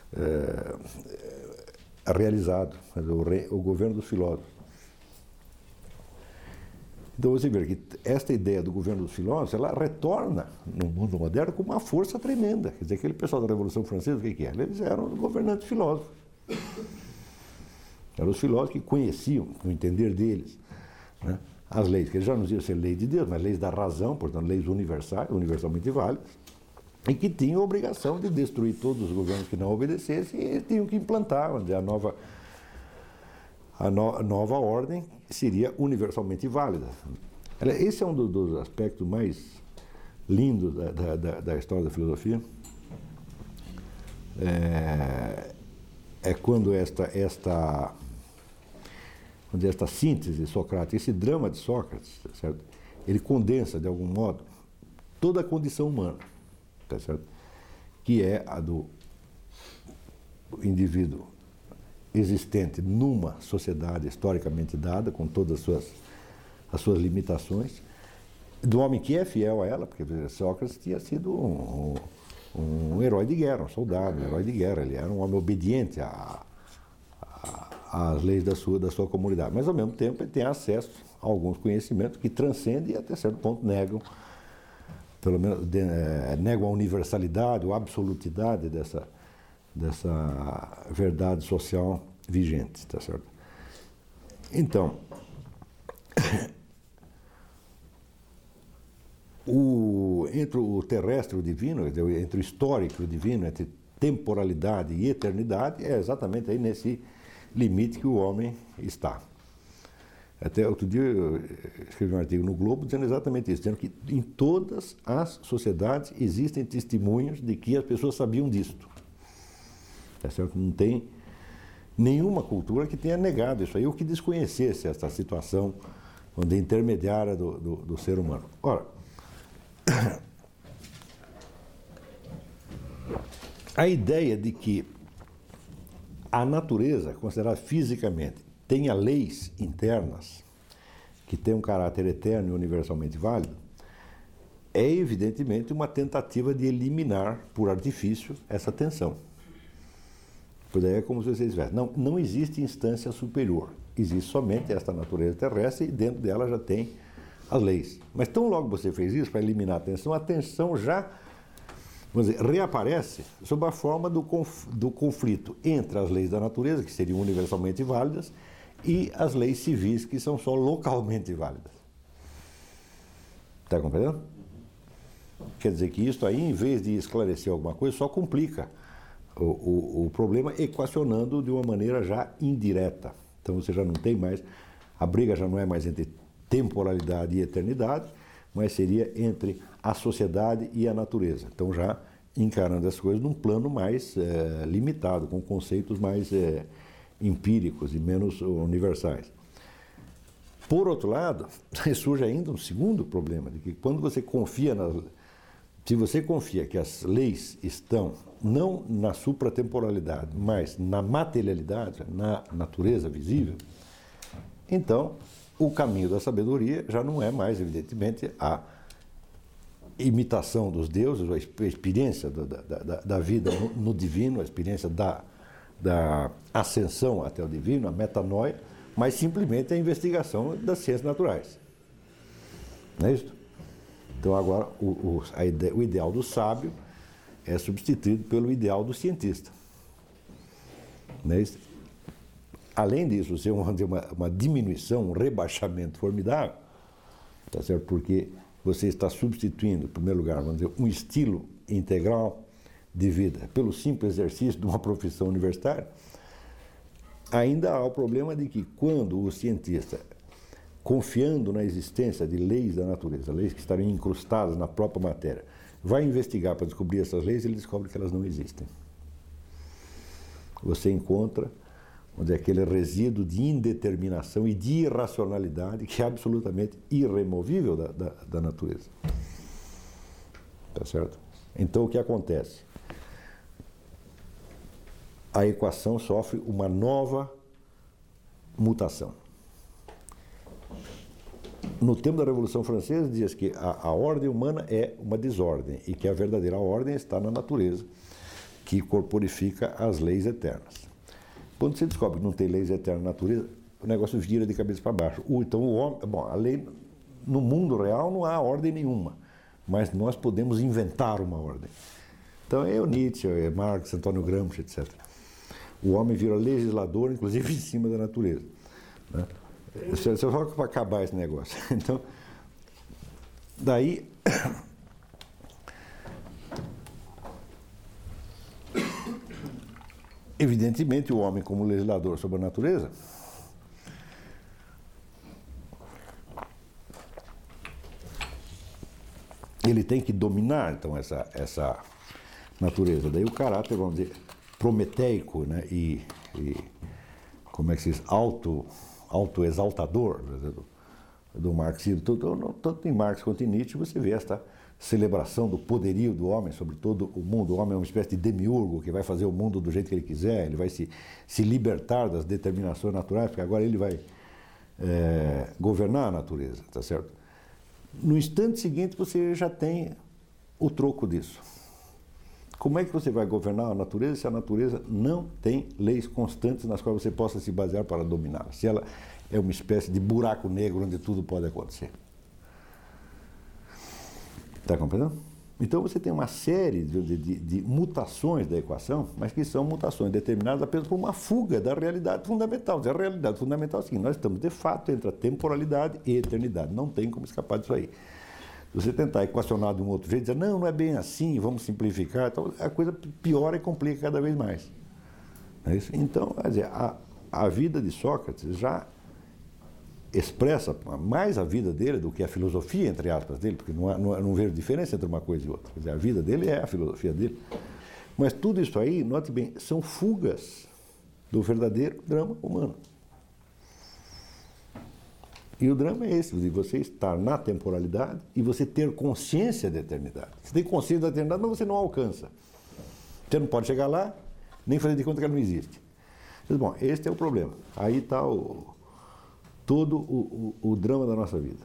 realizado, o governo dos filósofos. Então você vê que esta ideia do governo dos filósofos, ela retorna no mundo moderno com uma força tremenda. Quer dizer, aquele pessoal da Revolução Francesa, o que era? Eles eram governantes filósofos. Eram os filósofos que conheciam, no entender deles, né, as leis, que eles já não diziam ser lei de Deus, mas leis da razão, portanto, leis universais, universalmente válidas, e que tinham a obrigação de destruir todos os governos que não obedecessem, e eles tinham que implantar, vamos dizer, a nova ordem seria universalmente válida. Esse é um dos aspectos mais lindos da história da filosofia. É quando esta síntese socrática, esse drama de Sócrates, certo? Ele condensa, de algum modo, toda a condição humana, tá certo? Que é a do indivíduo existente numa sociedade historicamente dada, com todas as suas limitações, do homem que é fiel a ela, porque Sócrates tinha sido um herói de guerra, um soldado, um herói de guerra, ele era um homem obediente às leis da sua comunidade, mas ao mesmo tempo ele tem acesso a alguns conhecimentos que transcendem e até certo ponto negam, pelo menos negam a universalidade ou a absolutidade dessa verdade social vigente, tá certo? Então, entre o terrestre e o divino, entre o histórico e o divino, entre temporalidade e eternidade, é exatamente aí nesse limite que o homem está. Até outro dia eu escrevi um artigo no Globo dizendo exatamente isso, dizendo que em todas as sociedades existem testemunhos de que as pessoas sabiam disto. É certo? Não tem nenhuma cultura que tenha negado isso aí, ou que desconhecesse essa situação intermediária do ser humano. Ora, a ideia de que a natureza, considerada fisicamente, tenha leis internas que têm um caráter eterno e universalmente válido, é evidentemente uma tentativa de eliminar por artifício essa tensão. Pois é como se vocês tivessem. Não, não existe instância superior. Existe somente esta natureza terrestre e dentro dela já tem as leis. Mas tão logo você fez isso para eliminar a tensão já, vamos dizer, reaparece sob a forma do conflito entre as leis da natureza, que seriam universalmente válidas, e as leis civis, que são só localmente válidas. Está compreendendo? Quer dizer que isso aí, em vez de esclarecer alguma coisa, só complica o problema, equacionando de uma maneira já indireta. Então você já não tem mais, a briga já não é mais entre temporalidade e eternidade, mas seria entre a sociedade e a natureza. Então já encarando as coisas num plano mais limitado, com conceitos mais empíricos e menos universais. Por outro lado, surge ainda um segundo problema, de que quando você confia se você confia que as leis estão não na supratemporalidade, mas na materialidade, na natureza visível, então o caminho da sabedoria já não é mais, evidentemente, a imitação dos deuses, a experiência da vida no divino, a experiência da ascensão até o divino, a metanoia, mas simplesmente a investigação das ciências naturais. Não é isso? Então agora o ideal do sábio é substituído pelo ideal do cientista. Não é isso? Além disso, você tem uma diminuição, um rebaixamento formidável, tá certo? Porque você está substituindo, em primeiro lugar, vamos dizer, um estilo integral de vida pelo simples exercício de uma profissão universitária. Ainda há o problema de que quando o cientista, confiando na existência de leis da natureza, leis que estariam incrustadas na própria matéria, vai investigar para descobrir essas leis, ele descobre que elas não existem. Você encontra, vamos dizer, aquele resíduo de indeterminação e de irracionalidade que é absolutamente irremovível da natureza. Tá certo? Então o que acontece? A equação sofre uma nova mutação. No tempo da Revolução Francesa, diz que a ordem humana é uma desordem e que a verdadeira ordem está na natureza, que corporifica as leis eternas. Quando você descobre que não tem leis eternas na natureza, o negócio vira de cabeça para baixo. Então o homem, a lei, no mundo real não há ordem nenhuma, mas nós podemos inventar uma ordem. Então é o Nietzsche, é Marx, Antônio Gramsci, etc. O homem vira legislador, inclusive em cima da natureza. Né? Só para acabar esse negócio. Então, daí, evidentemente, o homem como legislador sobre a natureza ele tem que dominar, então, essa natureza. Daí o caráter, vamos dizer, prometeico, né, e como é que se diz, autoexaltador do marxismo. Tanto em Marx quanto em Nietzsche você vê esta celebração do poderio do homem sobre todo o mundo. O homem é uma espécie de demiurgo que vai fazer o mundo do jeito que ele quiser, ele vai se libertar das determinações naturais, porque agora ele vai governar a natureza, tá certo? No instante seguinte você já tem o troco disso. Como é que você vai governar a natureza se a natureza não tem leis constantes nas quais você possa se basear para dominá-la? Se ela é uma espécie de buraco negro onde tudo pode acontecer. Está compreendendo? Então você tem uma série de mutações da equação, mas que são mutações determinadas apenas por uma fuga da realidade fundamental. A realidade fundamental é assim, nós estamos de fato entre a temporalidade e a eternidade. Não tem como escapar disso aí. Se você tentar equacionar de um outro jeito, dizer, não é bem assim, vamos simplificar, então a coisa piora e complica cada vez mais. Não é isso? Então, quer dizer, a vida de Sócrates já expressa mais a vida dele do que a filosofia, entre aspas, dele, porque não vejo diferença entre uma coisa e outra. Quer dizer, a vida dele é a filosofia dele. Mas tudo isso aí, note bem, são fugas do verdadeiro drama humano. E o drama é esse, de você estar na temporalidade e você ter consciência da eternidade. Você tem consciência da eternidade, mas você não alcança. Você não pode chegar lá, nem fazer de conta que ela não existe. Mas, bom, este é o problema. Aí está todo o drama da nossa vida.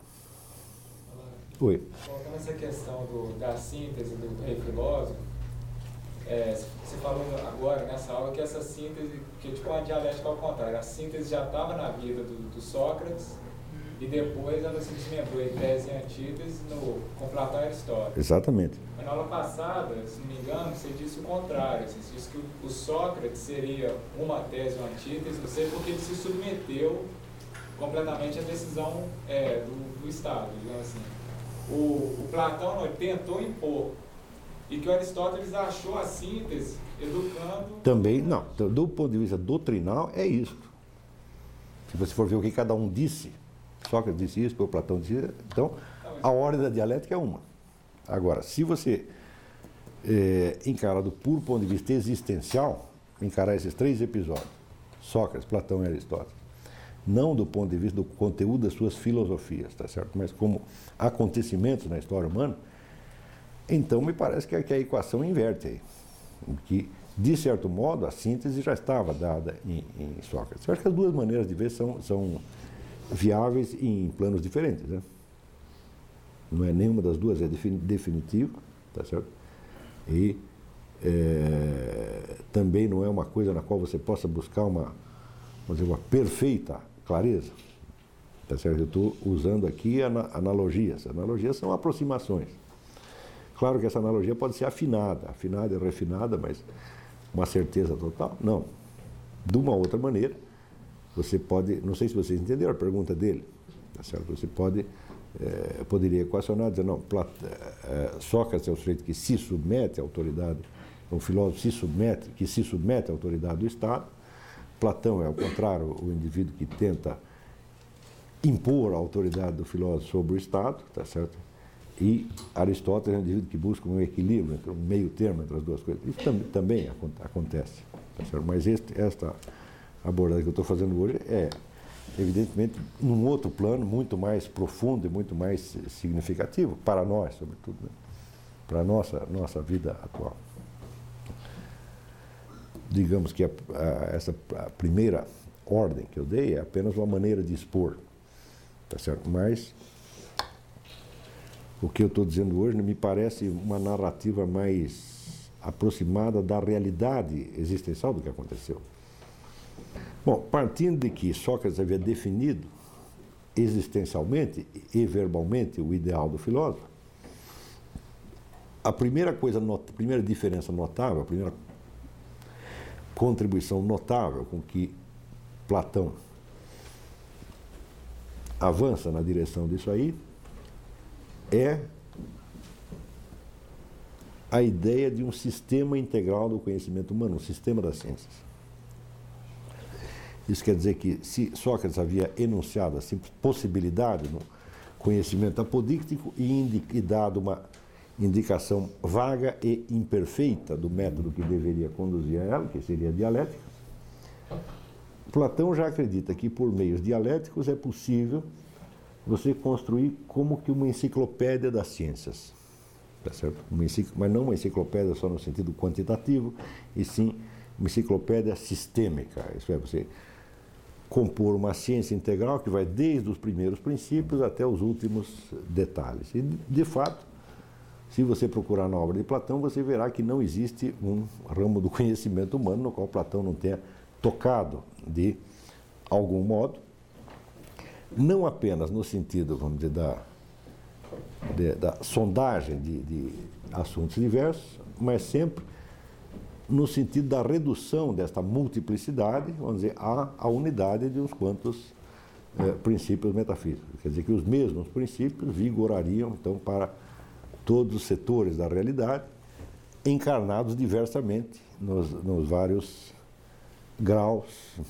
Oi. Voltando a essa questão da síntese do rei filósofo, Você falou agora nessa aula que essa síntese, que é tipo uma dialética ao contrário, a síntese já estava na vida do Sócrates e depois ela se desmembrou em tese e antítese com Platão e Aristóteles. Exatamente. Mas na aula passada, se não me engano, você disse o contrário, você disse que o Sócrates seria uma tese ou antítese, não sei, porque ele se submeteu completamente à decisão do Estado, digamos assim. O Platão ele tentou impor, e que o Aristóteles achou a síntese educando... Também, não, do ponto de vista doutrinal é isso. Se você for ver o que cada um disse, Sócrates disse isso, o Platão disse isso, então a ordem da dialética é uma. Agora, se você encarar do puro ponto de vista existencial, encarar esses três episódios, Sócrates, Platão e Aristóteles, não do ponto de vista do conteúdo das suas filosofias, tá certo? Mas como acontecimentos na história humana, então me parece que a equação inverte aí. Que, de certo modo, a síntese já estava dada em Sócrates. Eu acho que as duas maneiras de ver são viáveis em planos diferentes, né? Não é nenhuma das duas é definitiva, tá certo? E também não é uma coisa na qual você possa buscar uma perfeita clareza, tá certo? Eu estou usando aqui analogias. Analogias são aproximações. Claro que essa analogia pode ser afinada e refinada, mas uma certeza total? Não. De uma outra maneira, você pode, não sei se vocês entenderam a pergunta dele, tá certo? Você poderia equacionar, dizer, não, Sócrates é o sujeito que se submete à autoridade, é um filósofo que se submete à autoridade do Estado. Platão é, ao contrário, o indivíduo que tenta impor a autoridade do filósofo sobre o Estado, tá certo? E Aristóteles é um indivíduo que busca um equilíbrio, um meio termo entre as duas coisas. Isso também acontece, tá certo? Mas esta abordagem que eu estou fazendo hoje é, evidentemente, num outro plano, muito mais profundo e muito mais significativo, para nós, sobretudo, né? Para a nossa vida atual. Digamos que essa primeira ordem que eu dei é apenas uma maneira de expor, tá certo? Mas o que eu estou dizendo hoje me parece uma narrativa mais aproximada da realidade existencial do que aconteceu. Bom, partindo de que Sócrates havia definido existencialmente e verbalmente o ideal do filósofo, a primeira diferença notável, a primeira contribuição notável com que Platão avança na direção disso aí é a ideia de um sistema integral do conhecimento humano, um sistema das ciências. Isso quer dizer que se Sócrates havia enunciado a simples possibilidade no conhecimento apodíctico e dado uma indicação vaga e imperfeita do método que deveria conduzir a ela, que seria a dialética, Platão já acredita que por meios dialéticos é possível você construir como que uma enciclopédia das ciências, tá certo? Mas não uma enciclopédia só no sentido quantitativo, e sim uma enciclopédia sistêmica, isso é, você compor uma ciência integral que vai desde os primeiros princípios até os últimos detalhes. E, de fato, se você procurar na obra de Platão, você verá que não existe um ramo do conhecimento humano no qual Platão não tenha tocado de algum modo, não apenas no sentido, vamos dizer, da sondagem de assuntos diversos, mas sempre no sentido da redução desta multiplicidade, vamos dizer, à unidade de uns quantos princípios metafísicos. Quer dizer que os mesmos princípios vigorariam, então, para todos os setores da realidade, encarnados diversamente nos vários graus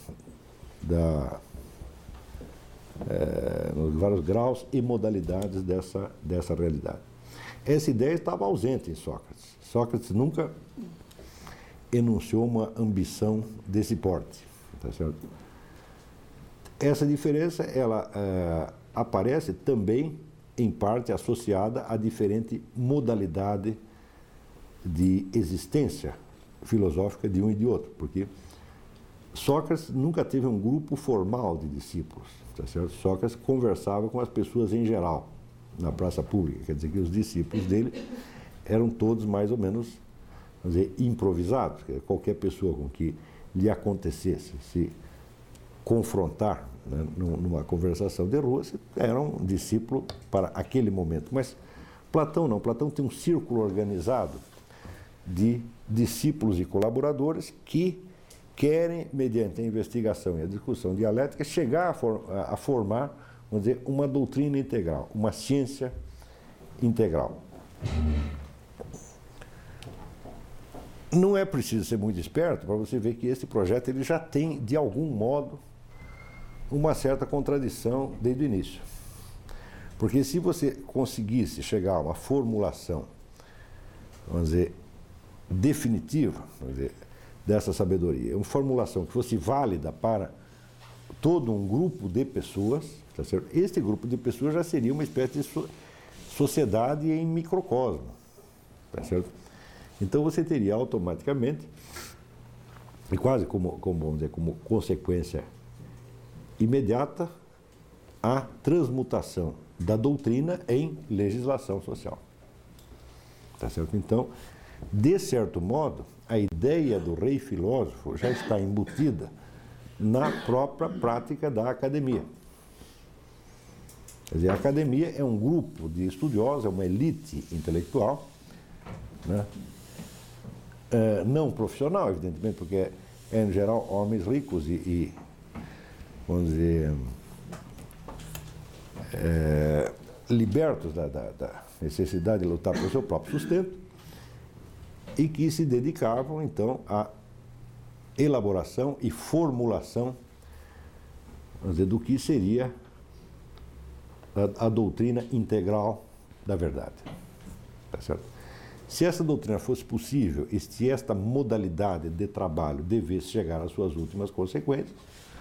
nos vários graus e modalidades dessa realidade. Essa ideia estava ausente em Sócrates. Sócrates nunca enunciou uma ambição desse porte, tá certo? Essa diferença, ela aparece também, em parte, associada a diferente modalidade de existência filosófica de um e de outro, porque Sócrates nunca teve um grupo formal de discípulos, tá certo? Sócrates conversava com as pessoas em geral, na praça pública, quer dizer que os discípulos dele eram todos mais ou menos vamos dizer, improvisados. Qualquer pessoa com que lhe acontecesse se confrontar, né, numa conversação de rua, era um discípulo para aquele momento. Mas Platão não. Platão tem um círculo organizado de discípulos e colaboradores que querem, mediante a investigação e a discussão dialética, chegar a formar, vamos dizer, uma doutrina integral, uma ciência integral. Não é preciso ser muito esperto para você ver que esse projeto ele já tem, de algum modo, uma certa contradição desde o início. Porque se você conseguisse chegar a uma formulação, vamos dizer, definitiva, vamos dizer, dessa sabedoria, uma formulação que fosse válida para todo um grupo de pessoas, tá certo? Este grupo de pessoas já seria uma espécie de sociedade em microcosmo, tá certo? Então você teria automaticamente, e quase vamos dizer, como consequência imediata, a transmutação da doutrina em legislação social. Tá certo? Então, de certo modo, a ideia do rei filósofo já está embutida na própria prática da academia. Quer dizer, a academia é um grupo de estudiosos, é uma elite intelectual, né? Não profissional, evidentemente, porque é, em geral, homens ricos e vamos dizer, libertos da necessidade de lutar pelo seu próprio sustento, e que se dedicavam, então, à elaboração e formulação, vamos dizer, do que seria a doutrina integral da verdade. Tá certo? Se essa doutrina fosse possível, e se esta modalidade de trabalho devesse chegar às suas últimas consequências,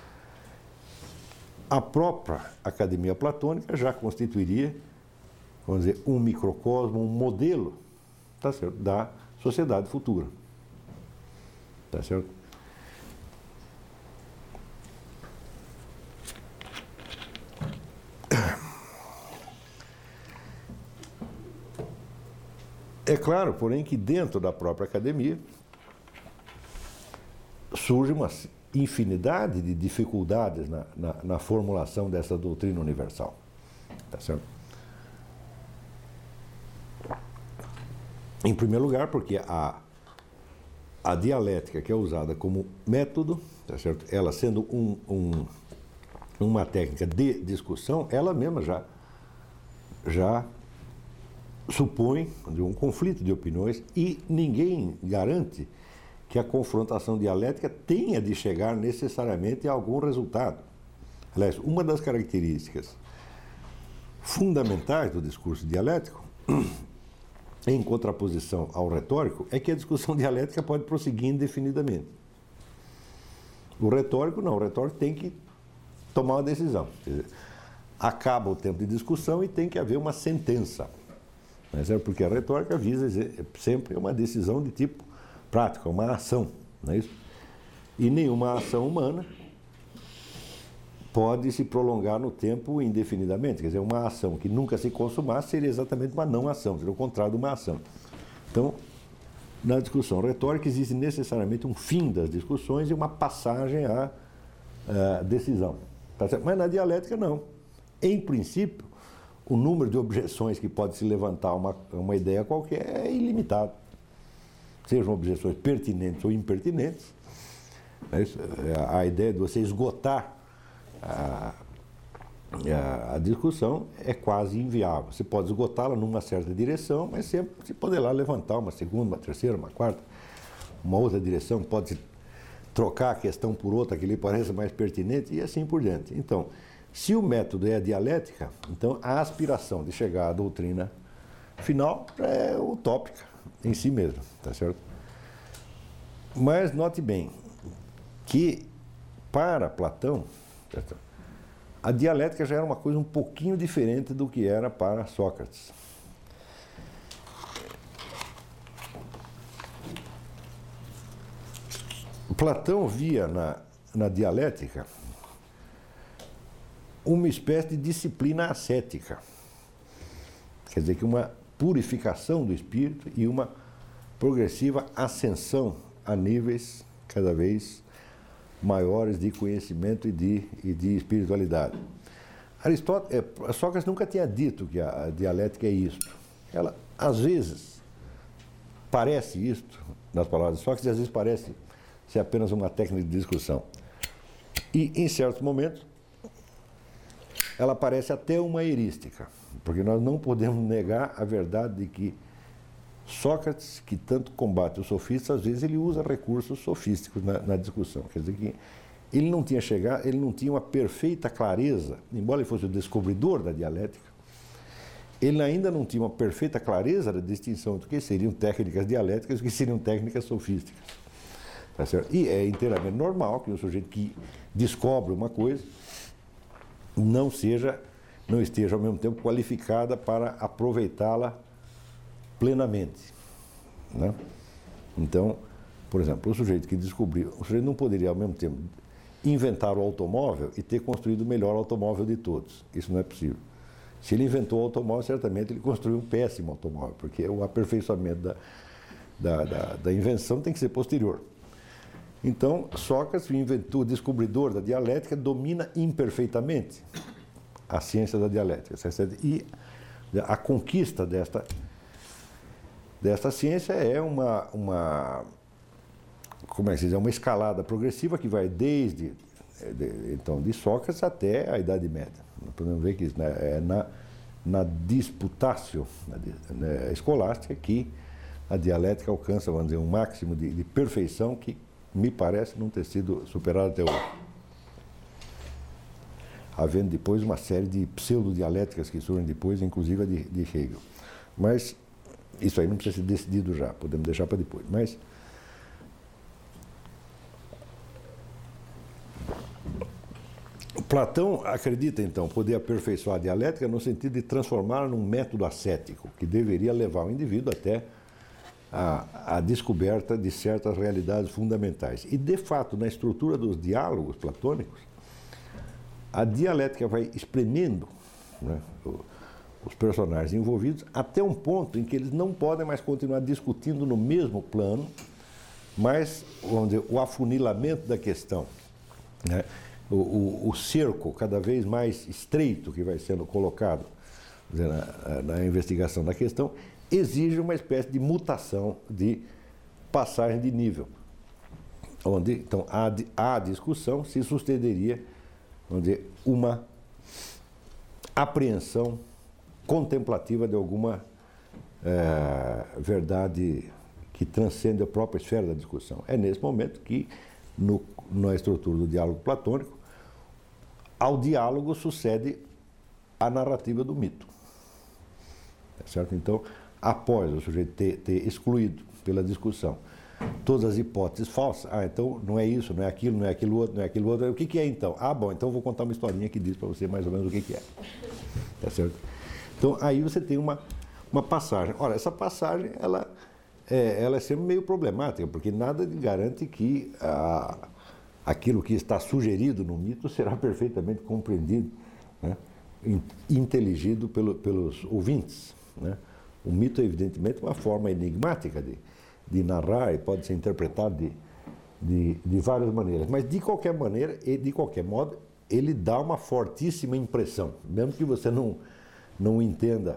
a própria academia platônica já constituiria, vamos dizer, um microcosmo, um modelo, tá certo, da sociedade futura. Tá certo? É claro, porém, que dentro da própria academia surge uma infinidade de dificuldades na formulação dessa doutrina universal. Tá certo? Em primeiro lugar, porque a dialética que é usada como método, tá certo? Ela sendo uma técnica de discussão, ela mesma já supõe um conflito de opiniões e ninguém garante que a confrontação dialética tenha de chegar necessariamente a algum resultado. Aliás, uma das características fundamentais do discurso dialético, em contraposição ao retórico, é que a discussão dialética pode prosseguir indefinidamente. O retórico não, o retórico tem que tomar uma decisão. Quer dizer, acaba o tempo de discussão e tem que haver uma sentença. Mas é porque a retórica visa sempre uma decisão de tipo prático, uma ação, não é isso? E nenhuma ação humana pode se prolongar no tempo indefinidamente. Quer dizer, uma ação que nunca se consumasse seria exatamente uma não ação, seria o contrário de uma ação. Então, na discussão retórica existe necessariamente um fim das discussões e uma passagem à decisão. Tá certo? Mas na dialética não. Em princípio, o número de objeções que pode se levantar a uma ideia qualquer é ilimitado. Sejam objeções pertinentes ou impertinentes. A ideia de você esgotar a discussão é quase inviável. Você pode esgotá-la numa certa direção, mas sempre se poderá levantar uma segunda, uma terceira, uma quarta, uma outra direção, pode trocar a questão por outra que lhe pareça mais pertinente e assim por diante. Então, se o método é a dialética, então a aspiração de chegar à doutrina final é utópica em si mesmo, tá certo? Mas note bem que para Platão, certo? A dialética já era uma coisa um pouquinho diferente do que era para Sócrates. Platão via na dialética uma espécie de disciplina ascética. Quer dizer, que uma purificação do espírito e uma progressiva ascensão a níveis cada vez maiores de conhecimento e de espiritualidade. Sócrates nunca tinha dito que a dialética é isto. Ela, às vezes, parece isto, nas palavras de Sócrates, e às vezes parece ser apenas uma técnica de discussão. E, em certos momentos, ela parece até uma erística, porque nós não podemos negar a verdade de que Sócrates, que tanto combate os sofistas, às vezes ele usa recursos sofísticos na discussão. Quer dizer que ele não tinha uma perfeita clareza, embora ele fosse o descobridor da dialética, ele ainda não tinha uma perfeita clareza da distinção do que seriam técnicas dialéticas e do que seriam técnicas sofísticas. Tá certo? E é inteiramente normal que um sujeito que descobre uma coisa não esteja ao mesmo tempo qualificada para aproveitá-la plenamente, né? Então, por exemplo, o sujeito que descobriu, o sujeito não poderia ao mesmo tempo inventar o automóvel e ter construído o melhor automóvel de todos. Isso não é possível. Se ele inventou o automóvel, certamente ele construiu um péssimo automóvel, porque o aperfeiçoamento da invenção tem que ser posterior. Então, Sócrates, o descobridor da dialética, domina imperfeitamente a ciência da dialética. E a conquista desta ciência é uma escalada progressiva que vai desde de Sócrates até a Idade Média. Nós podemos ver que é na disputatio escolástica que a dialética alcança, vamos dizer, um máximo de perfeição que me parece não ter sido superado até hoje. Havendo depois uma série de pseudo-dialéticas que surgem depois, inclusive a de Hegel. Mas isso aí não precisa ser decidido já, podemos deixar para depois. Mas Platão acredita, então, poder aperfeiçoar a dialética no sentido de transformá-la num método ascético, que deveria levar o indivíduo até a descoberta de certas realidades fundamentais. E, de fato, na estrutura dos diálogos platônicos, a dialética vai espremendo, né, os personagens envolvidos até um ponto em que eles não podem mais continuar discutindo no mesmo plano, mas, vamos dizer, o afunilamento da questão, né, o cerco cada vez mais estreito que vai sendo colocado, dizer, na investigação da questão, exige uma espécie de mutação, de passagem de nível, onde, então, a discussão se sucederia, vamos dizer, uma apreensão contemplativa de alguma verdade que transcende a própria esfera da discussão. É nesse momento que, na estrutura do diálogo platônico, ao diálogo sucede a narrativa do mito. Certo? Então, após o sujeito ter excluído pela discussão todas as hipóteses falsas, então não é isso, não é aquilo, não é aquilo outro, não é aquilo outro, o que é então? Bom, então eu vou contar uma historinha que diz para você mais ou menos o que é. Tá certo? Então, aí você tem uma passagem. Ora, essa passagem, ela é sempre meio problemática, porque nada garante que aquilo que está sugerido no mito será perfeitamente compreendido, né, inteligido pelos ouvintes, né? O mito é, evidentemente, uma forma enigmática de narrar e pode ser interpretado de várias maneiras. Mas, de qualquer maneira e de qualquer modo, ele dá uma fortíssima impressão. Mesmo que você não entenda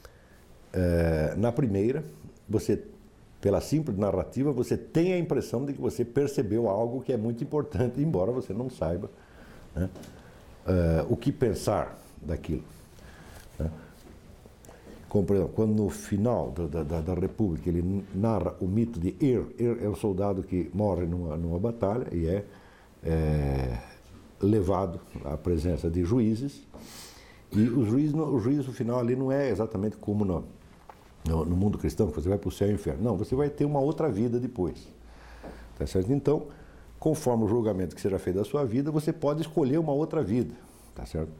na primeira, você, pela simples narrativa, você tem a impressão de que você percebeu algo que é muito importante, embora você não saiba, né, o que pensar daquilo, né? Como, por exemplo, quando no final da República ele narra o mito de Er é um soldado que morre numa batalha e é levado à presença de juízes, e o juízo final ali não é exatamente como no mundo cristão, que você vai para o céu e o inferno. Não, você vai ter uma outra vida depois. Tá certo? Então, conforme o julgamento que será feito da sua vida, você pode escolher uma outra vida. Tá certo?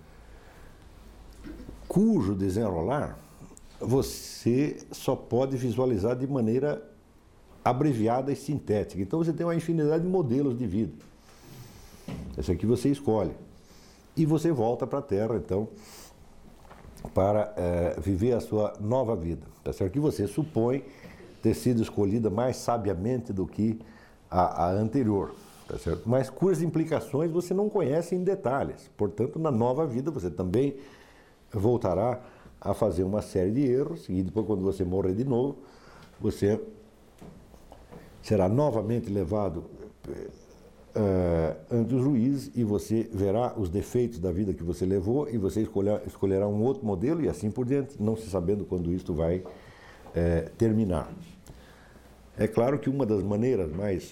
Cujo desenrolar você só pode visualizar de maneira abreviada e sintética. Então você tem uma infinidade de modelos de vida. Esse aqui você escolhe. E você volta para a Terra, então, para viver a sua nova vida. Tá certo? Que você supõe ter sido escolhida mais sabiamente do que a anterior, tá certo? Mas cujas implicações você não conhece em detalhes. Portanto, na nova vida você também voltará a fazer uma série de erros e depois, quando você morrer de novo, você será novamente levado ante os juízes e você verá os defeitos da vida que você levou e você escolherá um outro modelo e assim por diante, não se sabendo quando isto vai terminar. É claro que uma das maneiras mais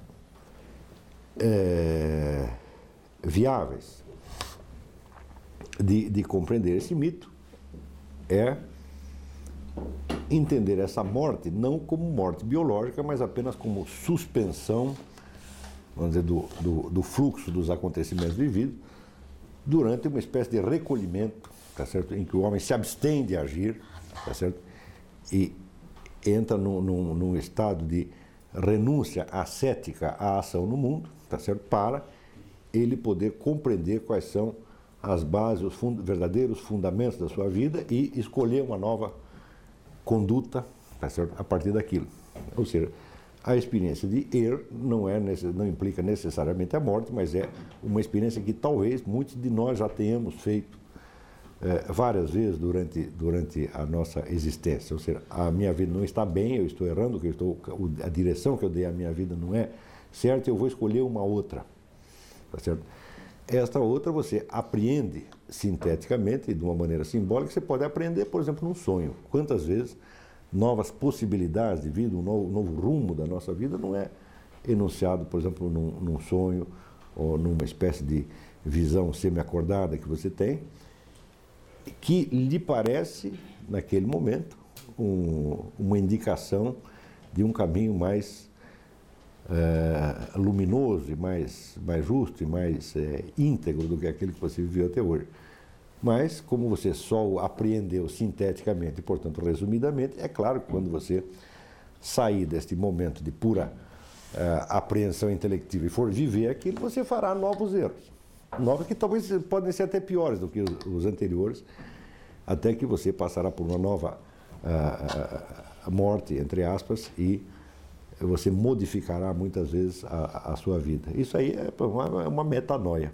viáveis de compreender esse mito é entender essa morte não como morte biológica, mas apenas como suspensão, vamos dizer, do fluxo dos acontecimentos vividos durante uma espécie de recolhimento, tá certo? Em que o homem se abstém de agir, tá certo? E entra num estado de renúncia ascética à ação no mundo, tá certo? Para ele poder compreender quais são as bases, os verdadeiros fundamentos da sua vida e escolher uma nova conduta, tá certo? A partir daquilo. Ou seja, a experiência de não implica necessariamente a morte, mas é uma experiência que talvez muitos de nós já tenhamos feito várias vezes durante a nossa existência. Ou seja, a minha vida não está bem, eu estou errando, a direção que eu dei à minha vida não é certa, eu vou escolher uma outra. Tá certo? Esta outra você apreende sinteticamente, de uma maneira simbólica, você pode aprender, por exemplo, num sonho. Quantas vezes novas possibilidades de vida, um novo rumo da nossa vida não é enunciado, por exemplo, num sonho ou numa espécie de visão semi-acordada que você tem, que lhe parece, naquele momento, uma indicação de um caminho mais luminoso e mais justo e mais íntegro do que aquele que você viveu até hoje. Mas, como você só o apreendeu sinteticamente e, portanto, resumidamente, é claro que quando você sair deste momento de pura apreensão intelectiva e for viver aquilo, você fará novos erros. Novos que talvez podem ser até piores do que os anteriores, até que você passará por uma nova morte, entre aspas, e você modificará muitas vezes a sua vida. Isso aí é uma metanoia.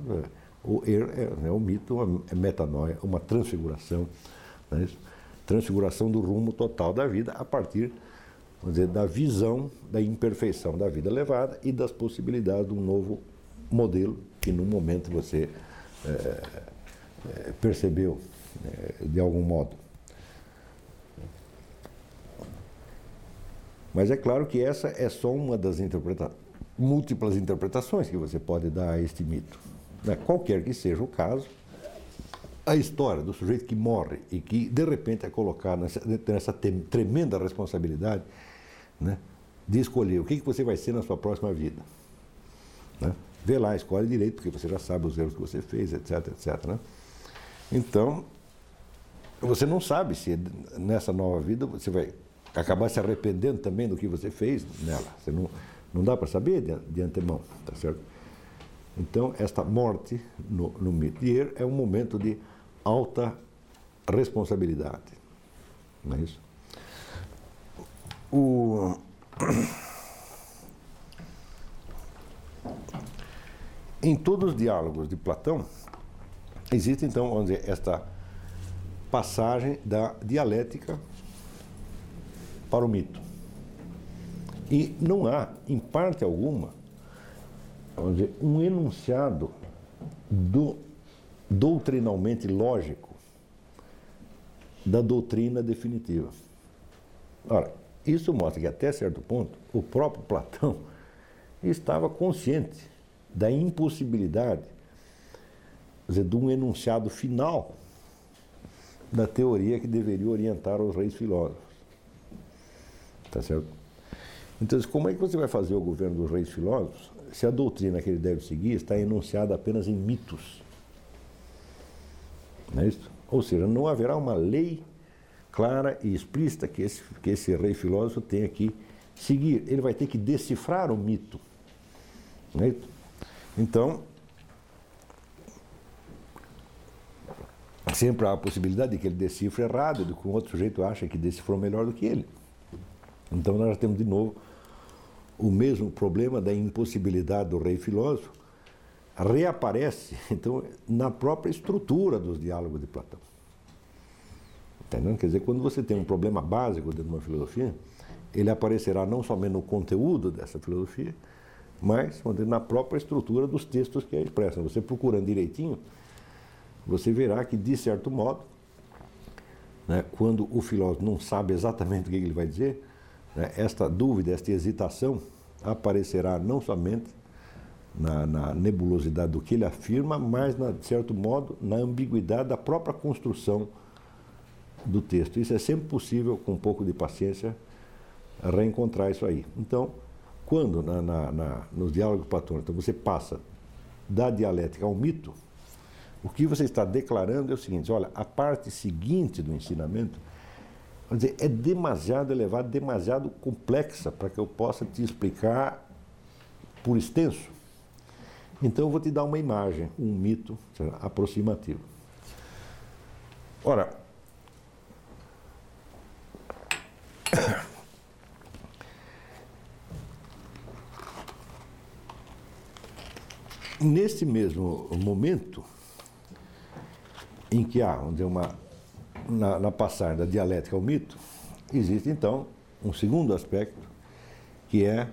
O mito é metanoia, uma transfiguração, né? Transfiguração do rumo total da vida a partir, vamos dizer, da visão da imperfeição da vida levada e das possibilidades de um novo modelo que no momento você percebeu de algum modo. Mas é claro que essa é só uma das múltiplas interpretações que você pode dar a este mito. Qualquer que seja o caso, a história do sujeito que morre e que de repente é colocado nessa tremenda responsabilidade, né, de escolher o que você vai ser na sua próxima vida. Né? Vê lá, escolhe direito, porque você já sabe os erros que você fez, etc, etc. Né? Então, você não sabe se nessa nova vida você vai acabar se arrependendo também do que você fez nela. Você não dá para saber de antemão, tá certo? Então, esta morte no mito de Er é um momento de alta responsabilidade. Não é isso? Em todos os diálogos de Platão, existe, então, vamos dizer, esta passagem da dialética para o mito. E não há, em parte alguma, vamos dizer, um enunciado doutrinalmente lógico da doutrina definitiva. Ora, isso mostra que, até certo ponto, o próprio Platão estava consciente da impossibilidade, quer dizer, de um enunciado final da teoria que deveria orientar os reis filósofos. Tá certo? Então, como é que você vai fazer o governo dos reis filósofos se a doutrina que ele deve seguir está enunciada apenas em mitos? Não é isso? Ou seja, não haverá uma lei clara e explícita que esse rei filósofo tenha que seguir. Ele vai ter que decifrar o mito. Não é isso? Então, sempre há a possibilidade de que ele decifre errado, de que um outro sujeito acha que decifrou melhor do que ele. Então nós temos de novo o mesmo problema da impossibilidade do rei filósofo, reaparece então na própria estrutura dos diálogos de Platão. Entendeu? Quer dizer, quando você tem um problema básico dentro de uma filosofia, ele aparecerá não somente no conteúdo dessa filosofia, mas na própria estrutura dos textos que a expressam. Você procurando direitinho, você verá que, de certo modo, né, quando o filósofo não sabe exatamente o que ele vai dizer, né, esta dúvida, esta hesitação aparecerá não somente na nebulosidade do que ele afirma, mas, de certo modo, na ambiguidade da própria construção do texto. Isso é sempre possível, com um pouco de paciência, reencontrar isso aí. Então, quando nos diálogos platônicos você passa da dialética ao mito, o que você está declarando é o seguinte: olha, a parte seguinte do ensinamento, vamos dizer, é demasiado elevada, demasiado complexa para que eu possa te explicar por extenso. Então eu vou te dar uma imagem, um mito aproximativo. Ora, nesse mesmo momento em que há, vamos dizer, na passagem da dialética ao mito, existe então um segundo aspecto, que é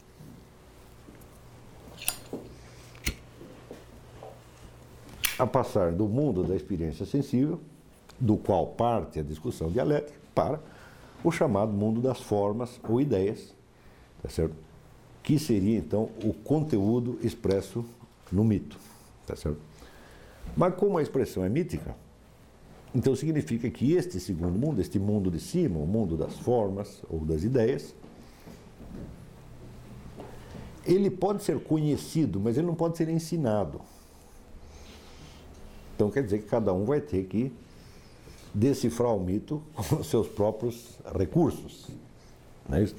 a passagem do mundo da experiência sensível, do qual parte a discussão dialética, para o chamado mundo das formas ou ideias, tá certo? Que seria então o conteúdo expresso no mito, tá certo? Mas como a expressão é mítica, então significa que este segundo mundo, este mundo de cima, o mundo das formas ou das ideias, ele pode ser conhecido, mas ele não pode ser ensinado. Então quer dizer que cada um vai ter que decifrar o mito com os seus próprios recursos, não é isso?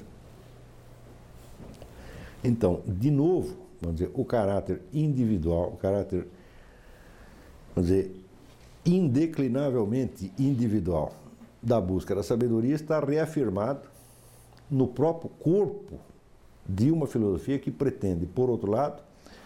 Então, de novo, vamos dizer, o caráter individual, o caráter, vamos dizer, indeclinavelmente individual da busca da sabedoria está reafirmado no próprio corpo de uma filosofia que pretende, por outro lado,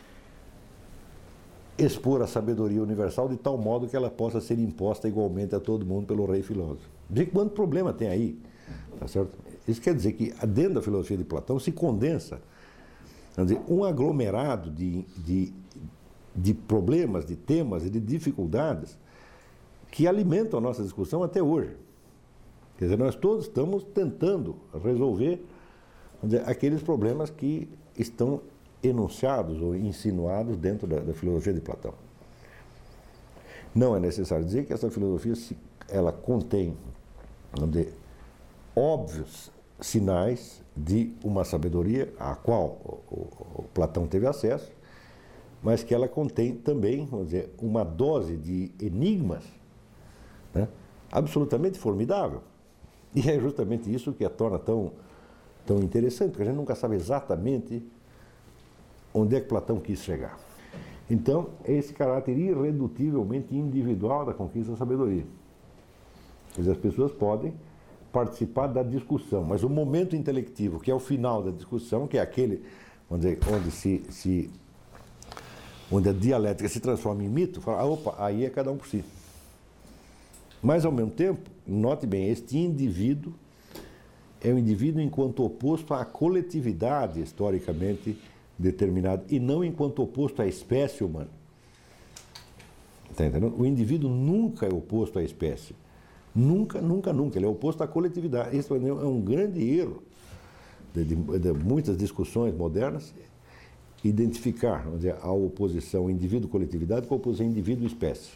expor a sabedoria universal de tal modo que ela possa ser imposta igualmente a todo mundo pelo rei filósofo. Vê quanto problema tem aí, tá certo? Isso quer dizer que dentro da filosofia de Platão se condensa, vamos dizer, um aglomerado de problemas, de temas e de dificuldades que alimentam a nossa discussão até hoje. Quer dizer, nós todos estamos tentando resolver, vamos dizer, aqueles problemas que estão enunciados ou insinuados dentro da filosofia de Platão. Não é necessário dizer que essa filosofia ela contém, vamos dizer, óbvios sinais de uma sabedoria à qual o Platão teve acesso, mas que ela contém também, vamos dizer, uma dose de enigmas, né, absolutamente formidável. E é justamente isso que a torna tão interessante, porque a gente nunca sabe exatamente onde é que Platão quis chegar. Então, é esse caráter irredutivelmente individual da conquista da sabedoria. Quer dizer, as pessoas podem participar da discussão, mas o momento intelectivo, que é o final da discussão, que é aquele, vamos dizer, onde a dialética se transforma em mito, fala, opa, aí é cada um por si. Mas, ao mesmo tempo, note bem, este indivíduo é um indivíduo enquanto oposto à coletividade historicamente determinada, e não enquanto oposto à espécie humana. Está entendendo? O indivíduo nunca é oposto à espécie. Nunca, nunca, nunca. Ele é oposto à coletividade. Isso é um grande erro de muitas discussões modernas, identificar, vamos dizer, a oposição indivíduo-coletividade com a oposição indivíduo-espécie.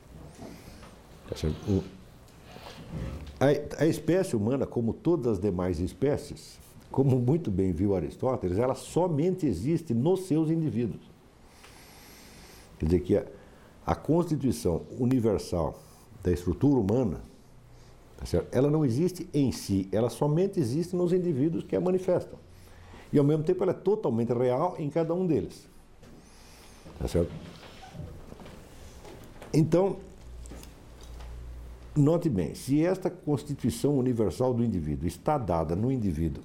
A espécie humana, como todas as demais espécies, como muito bem viu Aristóteles, ela somente existe nos seus indivíduos. Quer dizer que a constituição universal da estrutura humana, tá certo? Ela não existe em si, ela somente existe nos indivíduos que a manifestam. E ao mesmo tempo ela é totalmente real em cada um deles. Tá certo? Então, Note bem, se esta constituição universal do indivíduo está dada no indivíduo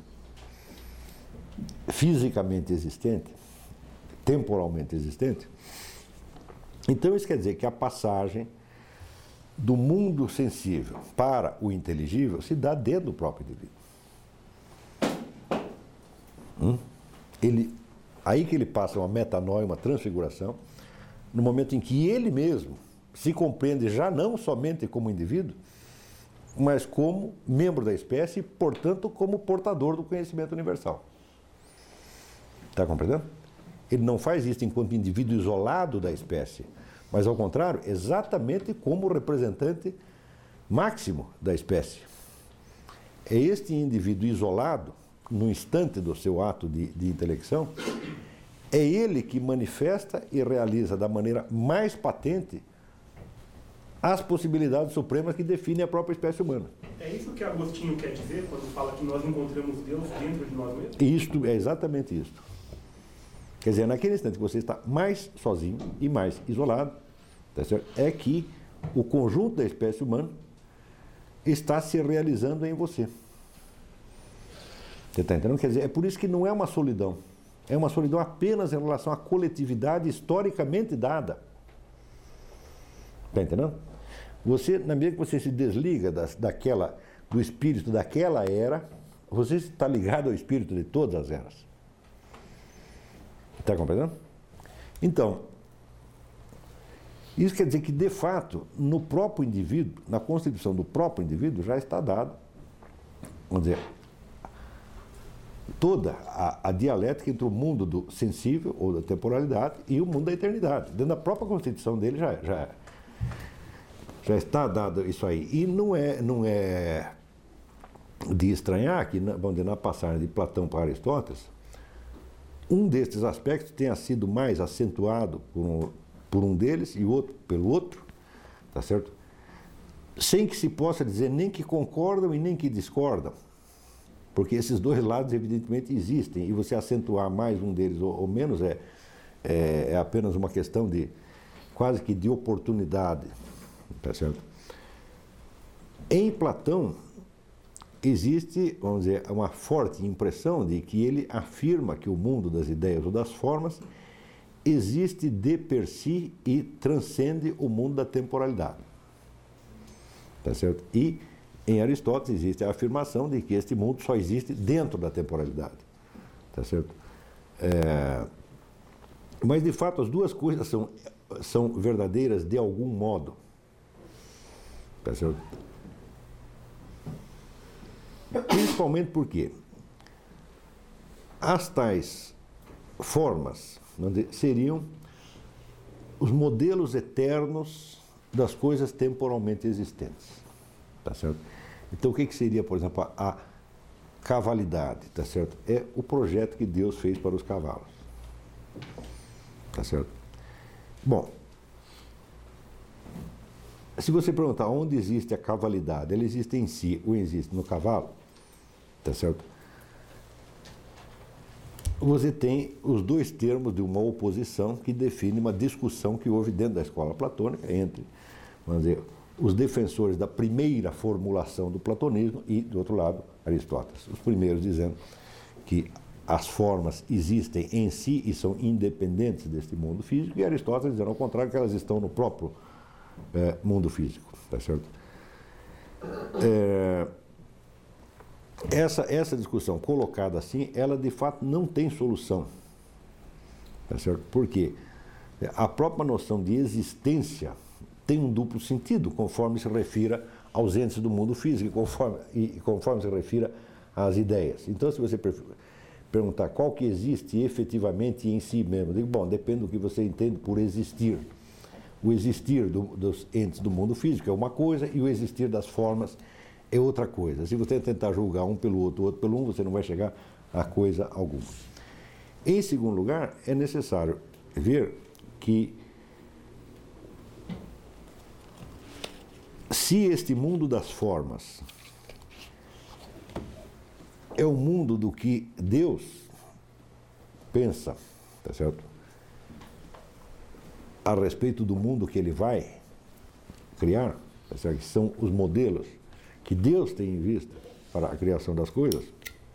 fisicamente existente, temporalmente existente, então isso quer dizer que a passagem do mundo sensível para o inteligível se dá dentro do próprio indivíduo. Aí que ele passa uma metanoia, uma transfiguração, no momento em que ele mesmo se compreende já não somente como indivíduo, mas como membro da espécie e, portanto, como portador do conhecimento universal. Está compreendendo? Ele não faz isso enquanto indivíduo isolado da espécie, mas, ao contrário, exatamente como representante máximo da espécie. É este indivíduo isolado, no instante do seu ato de intelecção, é ele que manifesta e realiza da maneira mais patente as possibilidades supremas que definem a própria espécie humana. É isso que Agostinho quer dizer quando fala que nós encontramos Deus dentro de nós mesmos? Isto é exatamente isso. Quer dizer, naquele instante que você está mais sozinho e mais isolado, tá certo? É que o conjunto da espécie humana está se realizando em você. Você está entendendo? Quer dizer, é por isso que não é uma solidão. É uma solidão apenas em relação à coletividade historicamente dada. Está entendendo? Você, na medida que você se desliga do espírito daquela era, você está ligado ao espírito de todas as eras. Está compreendendo? Então, isso quer dizer que, de fato, no próprio indivíduo, na constituição do próprio indivíduo, já está dado, vamos dizer, toda a dialética entre o mundo do sensível, ou da temporalidade, e o mundo da eternidade. Dentro da própria constituição dele já está dado isso aí. E não é de estranhar que, vamos dizer, na passagem de Platão para Aristóteles, um destes aspectos tenha sido mais acentuado por um deles e outro pelo outro, tá certo? Sem que se possa dizer nem que concordam e nem que discordam, porque esses dois lados evidentemente existem, e você acentuar mais um deles ou menos é apenas uma questão de quase que de oportunidade, tá certo? Em Platão existe, vamos dizer, uma forte impressão de que ele afirma que o mundo das ideias ou das formas existe de per si e transcende o mundo da temporalidade. Tá certo? E em Aristóteles existe a afirmação de que este mundo só existe dentro da temporalidade. Tá certo? Mas, de fato, as duas coisas são verdadeiras de algum modo. Tá certo? Principalmente porque as tais formas seriam os modelos eternos das coisas temporalmente existentes. Tá certo? Então, o que seria, por exemplo, a cavalidade? Tá certo? É o projeto que Deus fez para os cavalos. Tá certo? Bom, se você perguntar onde existe a cavalidade, ela existe em si ou existe no cavalo, tá certo? Você tem os dois termos de uma oposição que define uma discussão que houve dentro da escola platônica entre, vamos dizer, os defensores da primeira formulação do platonismo e, do outro lado, Aristóteles. Os primeiros dizendo que as formas existem em si e são independentes deste mundo físico, e Aristóteles dizendo ao contrário, que elas estão no próprio mundo físico, tá certo? Essa discussão colocada assim, ela de fato não tem solução, tá certo? Porque a própria noção de existência tem um duplo sentido, conforme se refira aos entes do mundo físico e conforme se refira às ideias. Então, se você perguntar qual que existe efetivamente em si mesmo, eu digo, bom, depende do que você entende por existir. O existir dos entes do mundo físico é uma coisa e o existir das formas é outra coisa. Se você tentar julgar um pelo outro, o outro pelo um, você não vai chegar a coisa alguma. Em segundo lugar, é necessário ver que se este mundo das formas é o mundo do que Deus pensa, tá certo? A respeito do mundo que ele vai criar, tá certo? Que são os modelos que Deus tem em vista para a criação das coisas.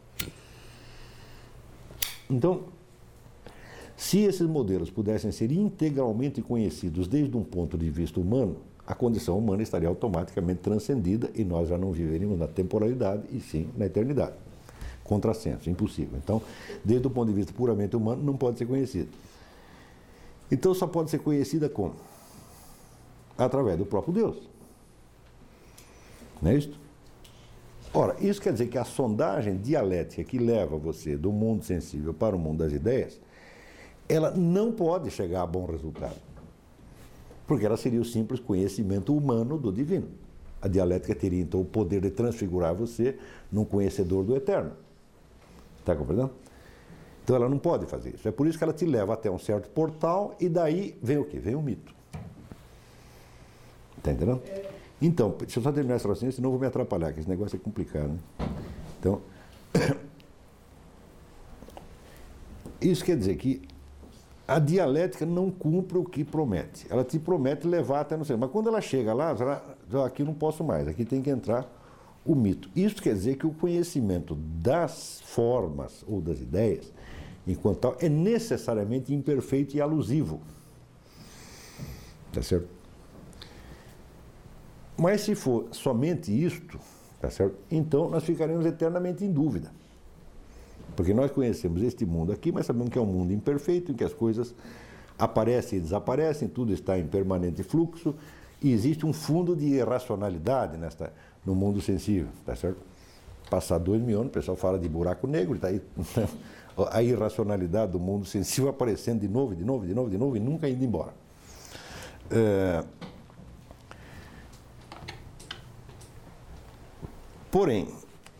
Então, se esses modelos pudessem ser integralmente conhecidos desde um ponto de vista humano, a condição humana estaria automaticamente transcendida e nós já não viveríamos na temporalidade e sim na eternidade. Contrassenso, impossível. Então, desde o ponto de vista puramente humano, não pode ser conhecido. Então, só pode ser conhecida como? Através do próprio Deus. Não é isso? Ora, isso quer dizer que a sondagem dialética que leva você do mundo sensível para o mundo das ideias, ela não pode chegar a bom resultado. Porque ela seria o simples conhecimento humano do divino. A dialética teria, então, o poder de transfigurar você num conhecedor do eterno. Está compreendendo? Então, ela não pode fazer isso. É por isso que ela te leva até um certo portal e daí vem o quê? Vem o mito. Está entendendo? Então, deixa eu só terminar essa raciocínio, senão eu vou me atrapalhar, que esse negócio é complicado, né? Então, isso quer dizer que a dialética não cumpre o que promete. Ela te promete levar até não sei. Mas quando ela chega lá, aqui eu não posso mais, aqui tem que entrar o mito. Isso quer dizer que o conhecimento das formas ou das ideias, enquanto tal, é necessariamente imperfeito e alusivo. Tá certo? Mas se for somente isto, tá certo? Então nós ficaremos eternamente em dúvida. Porque nós conhecemos este mundo aqui, mas sabemos que é um mundo imperfeito, em que as coisas aparecem e desaparecem, tudo está em permanente fluxo, e existe um fundo de irracionalidade no mundo sensível, tá certo? Passar 2000 anos, o pessoal fala de buraco negro, está aí a irracionalidade do mundo sensível aparecendo de novo, e nunca indo embora. Porém,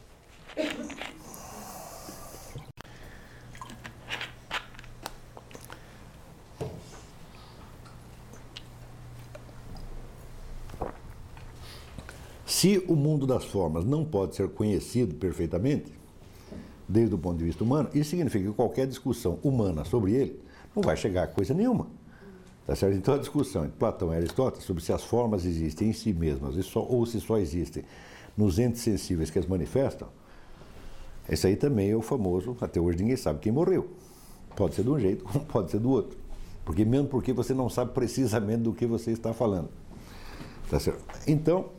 se o mundo das formas não pode ser conhecido perfeitamente, desde o ponto de vista humano, isso significa que qualquer discussão humana sobre ele não vai chegar a coisa nenhuma. Tá certo? Então a discussão entre Platão e Aristóteles sobre se as formas existem em si mesmas ou se só existem nos entes sensíveis que as manifestam, esse aí também é o famoso, até hoje ninguém sabe quem morreu. Pode ser de um jeito, como pode ser do outro. Mesmo porque você não sabe precisamente do que você está falando. Tá certo? Então,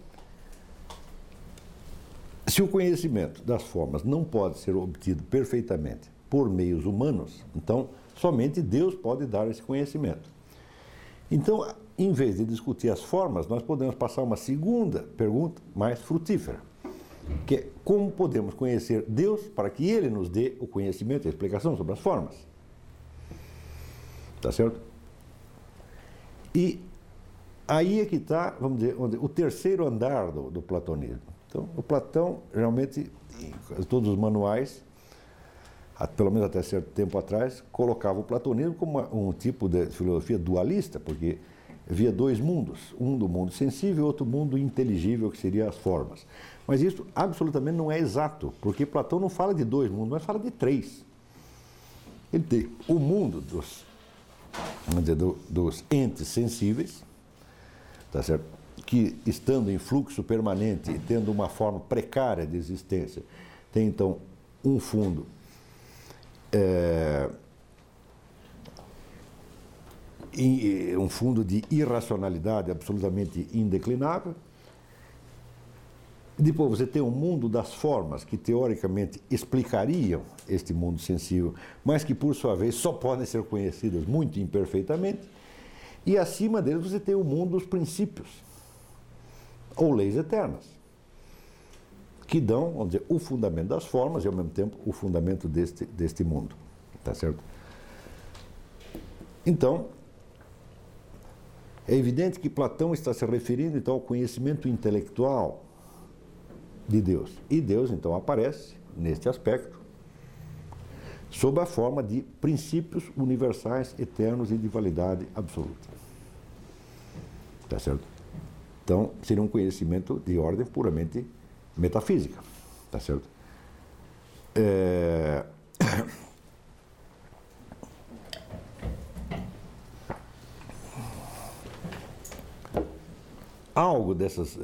se o conhecimento das formas não pode ser obtido perfeitamente por meios humanos, então somente Deus pode dar esse conhecimento. Então, em vez de discutir as formas, nós podemos passar uma segunda pergunta mais frutífera, que é como podemos conhecer Deus para que Ele nos dê o conhecimento e a explicação sobre as formas. Tá certo? E aí é que está, vamos dizer, o terceiro andar do platonismo. Então, o Platão, realmente, em todos os manuais, pelo menos até certo tempo atrás, colocava o platonismo como um tipo de filosofia dualista, porque havia dois mundos, um do mundo sensível e outro mundo inteligível, que seriam as formas. Mas isso absolutamente não é exato, porque Platão não fala de dois mundos, mas fala de três. Ele tem o mundo dos entes sensíveis, tá certo? Que, estando em fluxo permanente e tendo uma forma precária de existência, tem então um fundo um fundo de irracionalidade absolutamente indeclinável. Depois você tem um mundo das formas que teoricamente explicariam este mundo sensível, mas que por sua vez só podem ser conhecidas muito imperfeitamente. E acima deles você tem o mundo dos princípios, ou leis eternas, que dão, vamos dizer, o fundamento das formas e ao mesmo tempo o fundamento deste mundo. Tá certo? Então, é evidente que Platão está se referindo então ao conhecimento intelectual de Deus. E Deus então aparece neste aspecto sob a forma de princípios universais, eternos e de validade absoluta. Tá certo? Então, seria um conhecimento de ordem puramente metafísica. Tá certo? algo dessas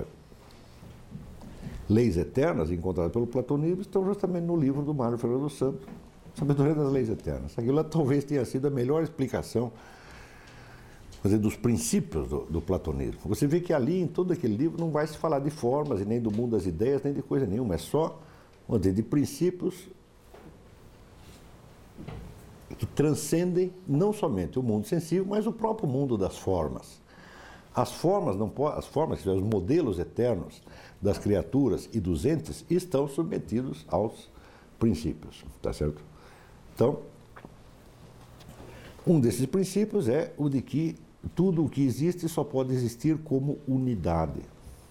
leis eternas encontradas pelo platonismo estão justamente no livro do Mário Ferreira dos Santos, Sabedoria das Leis Eternas. Aquilo talvez tenha sido a melhor explicação, quer dizer, dos princípios do platonismo. Você vê que ali, em todo aquele livro, não vai se falar de formas, e nem do mundo das ideias, nem de coisa nenhuma. É só, vamos dizer, de princípios que transcendem não somente o mundo sensível, mas o próprio mundo das formas. As formas, os modelos eternos das criaturas e dos entes estão submetidos aos princípios, tá certo? Então, um desses princípios é o de que tudo o que existe só pode existir como unidade.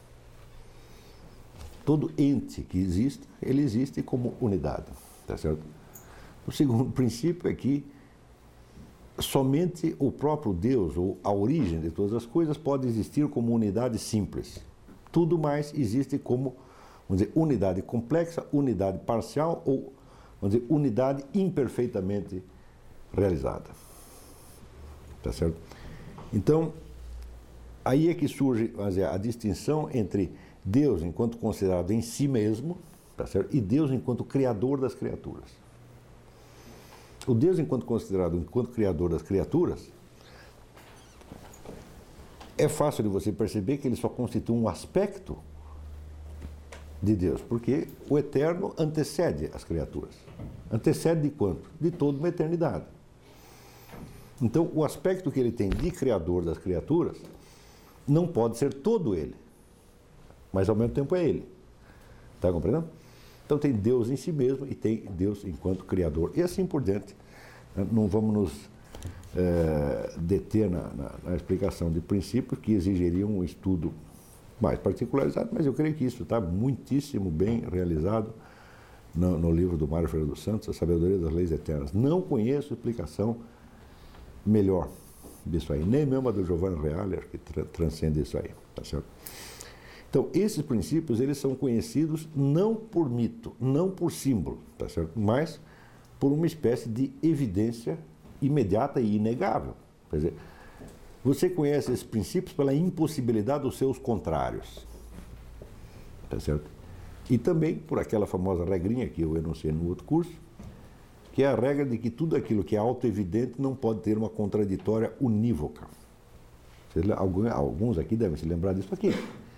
Todo ente que existe, ele existe como unidade, tá certo? O segundo princípio é que somente o próprio Deus, ou a origem de todas as coisas, pode existir como unidade simples. Tudo mais existe como, vamos dizer, unidade complexa, unidade parcial ou, vamos dizer, unidade imperfeitamente realizada. Tá certo? Então, aí é que surge, vamos dizer, a distinção entre Deus enquanto considerado em si mesmo, tá certo? E Deus enquanto criador das criaturas. O Deus enquanto considerado enquanto criador das criaturas, é fácil de você perceber que ele só constitui um aspecto de Deus, porque o eterno antecede as criaturas. Antecede de quanto? De toda uma eternidade. Então, o aspecto que ele tem de criador das criaturas não pode ser todo ele, mas ao mesmo tempo é ele. Está compreendendo? Então tem Deus em si mesmo e tem Deus enquanto criador. E assim por diante. Não vamos nos deter na explicação de princípios que exigiriam um estudo mais particularizado, mas eu creio que isso está muitíssimo bem realizado no livro do Mário Ferreira dos Santos, A Sabedoria das Leis Eternas. Não conheço explicação melhor disso aí, nem mesmo a do Giovanni Reale, que transcende isso aí, tá certo? Então, esses princípios, eles são conhecidos não por mito, não por símbolo, tá certo? Mas por uma espécie de evidência imediata e inegável. Quer dizer, você conhece esses princípios pela impossibilidade dos seus contrários, tá certo? E também por aquela famosa regrinha que eu enunciei no outro curso, que é a regra de que tudo aquilo que é autoevidente não pode ter uma contraditória unívoca. Alguns aqui devem se lembrar disso aqui.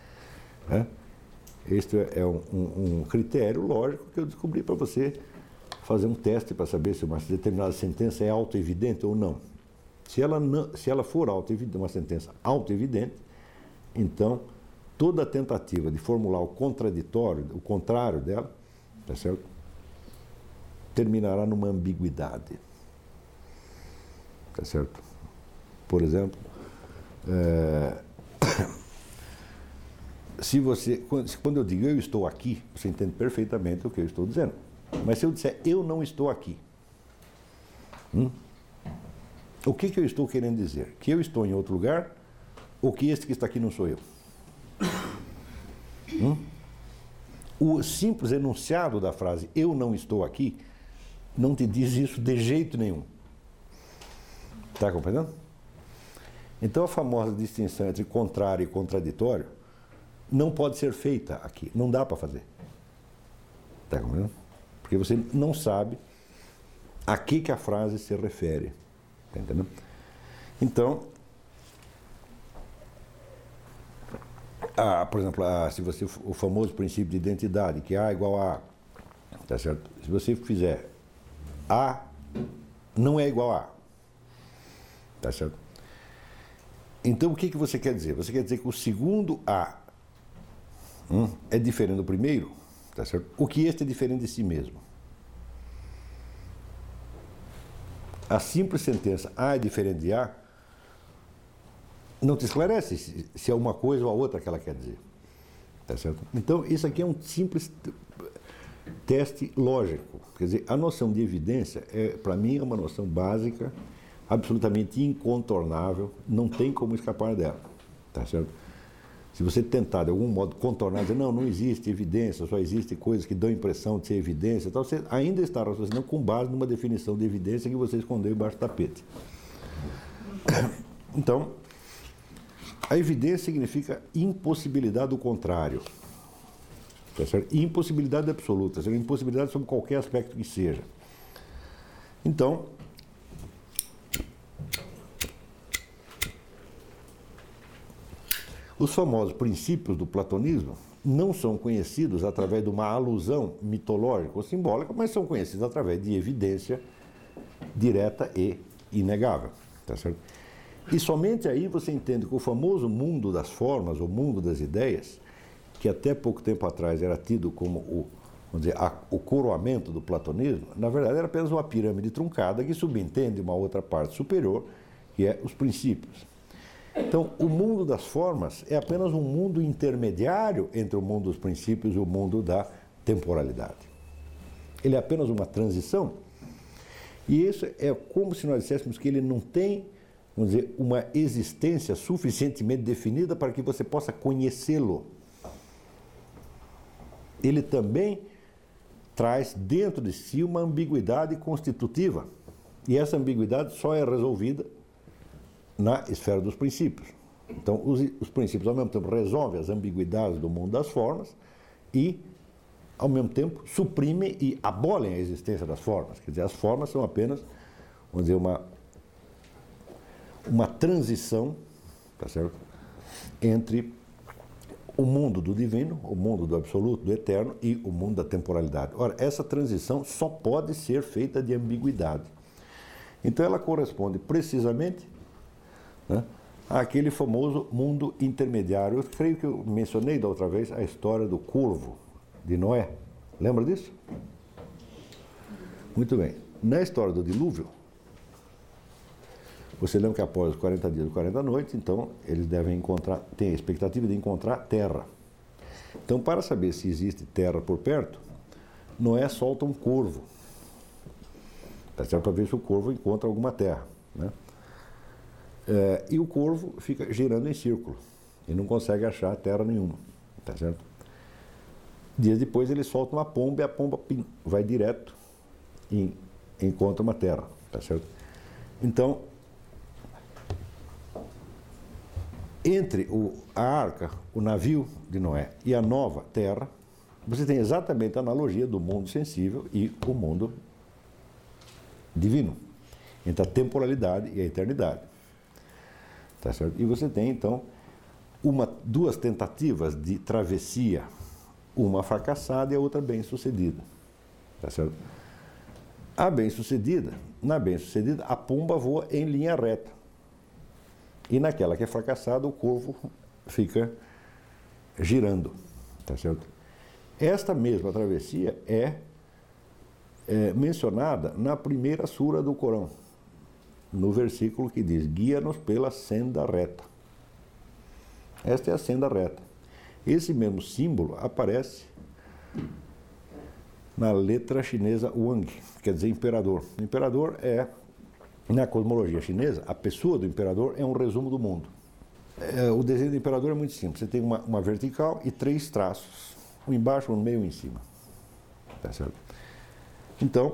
Este é um critério lógico que eu descobri para você fazer um teste para saber se uma determinada sentença é autoevidente ou não. Se ela for uma sentença autoevidente, então toda tentativa de formular o contraditório, o contrário dela, tá certo? Terminará numa ambiguidade. Tá certo? Por exemplo, quando eu digo eu estou aqui, você entende perfeitamente o que eu estou dizendo. Mas se eu disser eu não estou aqui, o que eu estou querendo dizer? Que eu estou em outro lugar ou que este que está aqui não sou eu? O simples enunciado da frase eu não estou aqui não te diz isso de jeito nenhum. Está compreendendo? Então a famosa distinção entre contrário e contraditório não pode ser feita aqui, não dá para fazer. Está compreendendo? Porque você não sabe a que a frase se refere. Está entendendo? Então, por exemplo, se você o famoso princípio de identidade, que A igual a A, tá certo? Se você fizer A não é igual a A, tá certo? Então, o que você quer dizer? Você quer dizer que o segundo A é diferente do primeiro, tá certo? O que este é diferente de si mesmo. A simples sentença A é diferente de A não te esclarece se é uma coisa ou a outra que ela quer dizer. Tá certo? Então, isso aqui é um simples teste lógico. Quer dizer, a noção de evidência, para mim, é uma noção básica, absolutamente incontornável, não tem como escapar dela. Tá certo? Se você tentar, de algum modo, contornar, dizer, não existe evidência, só existe coisas que dão impressão de ser evidência, tal, você ainda está raciocinando com base numa definição de evidência que você escondeu embaixo do tapete. Então, A evidência significa impossibilidade do contrário. Tá certo? E impossibilidade absoluta, seja, impossibilidade sobre qualquer aspecto que seja. Então, os famosos princípios do platonismo não são conhecidos através de uma alusão mitológica ou simbólica, mas são conhecidos através de evidência direta e inegável. Tá certo? E somente aí você entende que o famoso mundo das formas, ou mundo das ideias, que até pouco tempo atrás era tido como o coroamento do platonismo, na verdade era apenas uma pirâmide truncada que subentende uma outra parte superior, que é os princípios. Então, o mundo das formas é apenas um mundo intermediário entre o mundo dos princípios e o mundo da temporalidade. Ele é apenas uma transição. E isso é como se nós disséssemos que ele não tem, vamos dizer, uma existência suficientemente definida para que você possa conhecê-lo. Ele também traz dentro de si uma ambiguidade constitutiva. E essa ambiguidade só é resolvida na esfera dos princípios. Então, os princípios, ao mesmo tempo, resolvem as ambiguidades do mundo das formas e, ao mesmo tempo, suprimem e abolem a existência das formas. Quer dizer, as formas são apenas, vamos dizer, uma transição, tá certo? Entre o mundo do divino, o mundo do absoluto, do eterno e o mundo da temporalidade. Ora, essa transição só pode ser feita de ambiguidade. Então, ela corresponde precisamente, né, àquele famoso mundo intermediário. Eu creio que eu mencionei da outra vez a história do corvo de Noé. Lembra disso? Muito bem. Na história do dilúvio, você lembra que após os 40 dias e 40 noites, então, eles devem tem a expectativa de encontrar terra. Então, para saber se existe terra por perto, Noé solta um corvo. Tá certo? Para ver se o corvo encontra alguma terra, né? E o corvo fica girando em círculo e não consegue achar terra nenhuma. Tá certo? Dias depois ele solta uma pomba e a pomba vai direto e encontra uma terra. Tá certo? Então, entre a arca, o navio de Noé e a nova terra, você tem exatamente a analogia do mundo sensível e o mundo divino, entre a temporalidade e a eternidade. Tá certo? E você tem, então, duas tentativas de travessia, uma fracassada e a outra bem-sucedida. Tá certo? Na bem-sucedida, a pomba voa em linha reta. E naquela que é fracassada, o corvo fica girando. Tá certo? Esta mesma travessia é mencionada na primeira sura do Corão, no versículo que diz: guia-nos pela senda reta. Esta é a senda reta. Esse mesmo símbolo aparece na letra chinesa Wang, quer dizer imperador. O imperador é, na cosmologia chinesa, a pessoa do imperador é um resumo do mundo. O desenho do imperador é muito simples. Você tem uma vertical e 3 traços, um embaixo, um no meio e um em cima. Tá certo? Então,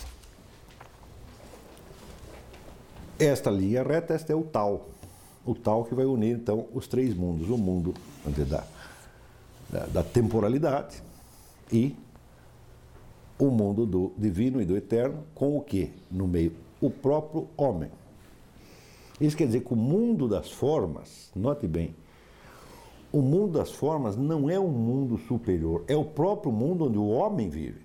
esta linha reta, esta é o Tao. O Tao que vai unir, então, os 3 mundos. O mundo, vamos dizer, da temporalidade e o mundo do divino e do eterno, com o quê? No meio, o próprio homem. Isso quer dizer que o mundo das formas, note bem, o mundo das formas não é um mundo superior, é o próprio mundo onde o homem vive.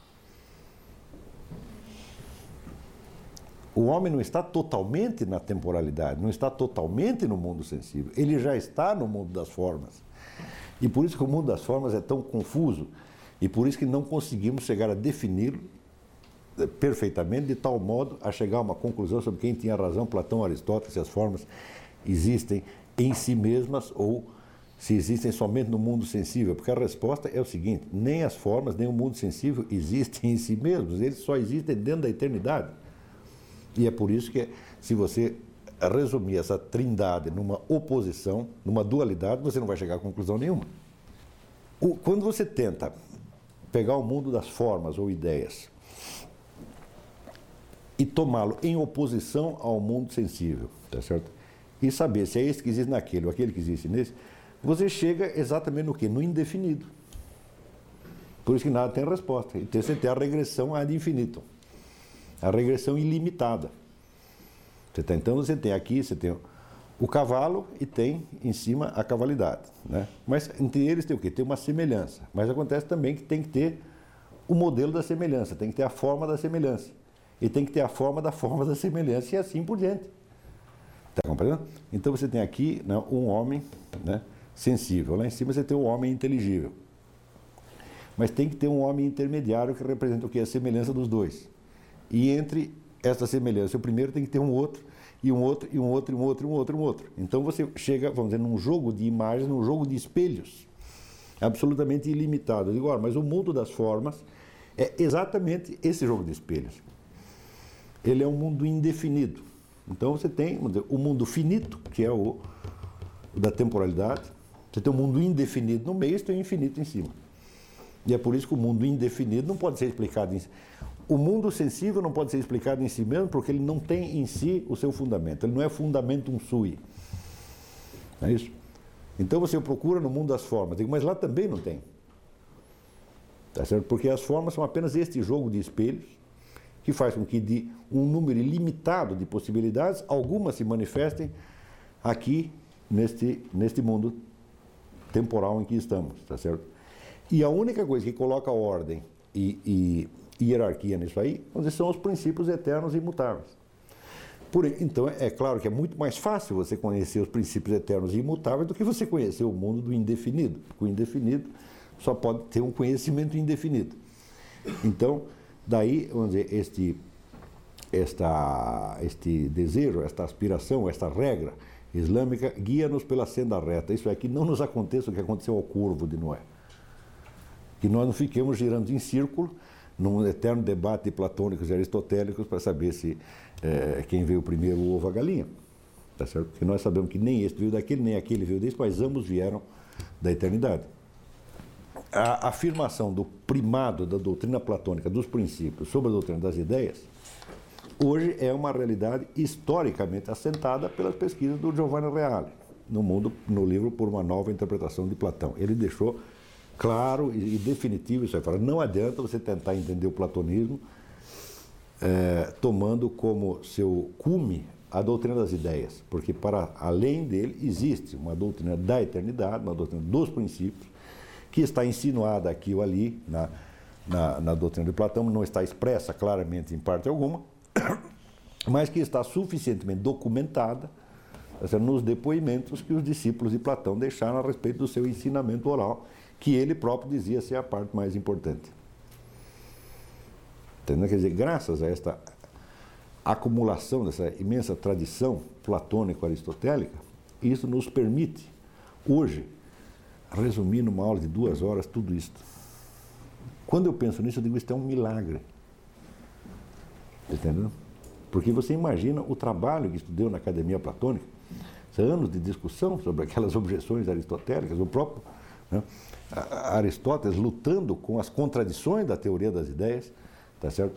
O homem não está totalmente na temporalidade, não está totalmente no mundo sensível, ele já está no mundo das formas. E por isso que o mundo das formas é tão confuso, e por isso que não conseguimos chegar a defini-lo perfeitamente, de tal modo a chegar a uma conclusão sobre quem tinha razão, Platão ou Aristóteles, se as formas existem em si mesmas ou se existem somente no mundo sensível. Porque a resposta é o seguinte: nem as formas, nem o mundo sensível existem em si mesmos, eles só existem dentro da eternidade. E é por isso que, se você resumir essa trindade numa oposição, numa dualidade, você não vai chegar a conclusão nenhuma. Quando você tenta pegar o mundo das formas ou ideias e tomá-lo em oposição ao mundo sensível, tá certo? e saber se é esse que existe naquele ou aquele que existe nesse, você chega exatamente no quê? No indefinido. Por isso que nada tem resposta. Então você tem a regressão ad infinitum, a regressão ilimitada. Então você tem aqui, você tem o cavalo e tem em cima a cavalidade, né? Mas entre eles tem o quê? Tem uma semelhança. Mas acontece também que tem que ter o modelo da semelhança, tem que ter a forma da semelhança. E tem que ter a forma da semelhança e assim por diante. Está compreendendo? Então você tem aqui, né, um homem, né, sensível. Lá em cima você tem um homem inteligível. Mas tem que ter um homem intermediário que representa o quê? A semelhança dos dois. E entre essa semelhança, o primeiro tem que ter um outro, e um outro, e um outro, e um outro, e um outro, e um outro. Então você chega, vamos dizer, num jogo de imagens, num jogo de espelhos, absolutamente ilimitado. Eu digo, olha, mas o mundo das formas é exatamente esse jogo de espelhos. Ele é um mundo indefinido. Então você tem, vamos dizer, o mundo finito, que é o da temporalidade. Você tem um mundo indefinido no meio e tem o infinito em cima. E é por isso que o mundo indefinido não pode ser explicado em si. O mundo sensível não pode ser explicado em si mesmo porque ele não tem em si o seu fundamento. Ele não é fundamentum sui. Não é isso? Então você procura no mundo das formas. Digo, mas lá também não tem. Tá certo? Porque as formas são apenas este jogo de espelhos que faz com que de um número ilimitado de possibilidades, algumas se manifestem aqui neste mundo temporal em que estamos. Tá certo? E a única coisa que coloca ordem e hierarquia nisso aí, vamos dizer, são os princípios eternos e imutáveis. Então, é claro que é muito mais fácil você conhecer os princípios eternos e imutáveis do que você conhecer o mundo do indefinido. O indefinido só pode ter um conhecimento indefinido. Então, daí, vamos dizer, este desejo, esta aspiração, esta regra islâmica guia-nos pela senda reta. Isso é, que não nos aconteça o que aconteceu ao corvo de Noé. Que nós não fiquemos girando em círculo num eterno debate de platônicos e aristotélicos para saber se quem veio primeiro, o ovo ou a galinha. Tá certo? Porque nós sabemos que nem este veio daquele, nem aquele veio desse, mas ambos vieram da eternidade. A afirmação do primado da doutrina platônica dos princípios sobre a doutrina das ideias, hoje é uma realidade historicamente assentada pelas pesquisas do Giovanni Reale, no livro Por uma Nova Interpretação de Platão. Ele deixou claro e definitivo isso aí. Fala, não adianta você tentar entender o platonismo tomando como seu cume a doutrina das ideias, porque para além dele existe uma doutrina da eternidade, uma doutrina dos princípios, que está insinuada aqui ou ali na doutrina de Platão, não está expressa claramente em parte alguma, mas que está suficientemente documentada nos depoimentos que os discípulos de Platão deixaram a respeito do seu ensinamento oral, que ele próprio dizia ser a parte mais importante. Entendeu? Quer dizer, graças a esta acumulação dessa imensa tradição platônico-aristotélica, isso nos permite, hoje, resumir numa aula de 2 horas tudo isso. Quando eu penso nisso, eu digo, isso é um milagre. Entendeu? Porque você imagina o trabalho que estudou na Academia Platônica, anos de discussão sobre aquelas objeções aristotélicas, o próprio, né, Aristóteles lutando com as contradições da teoria das ideias, tá certo?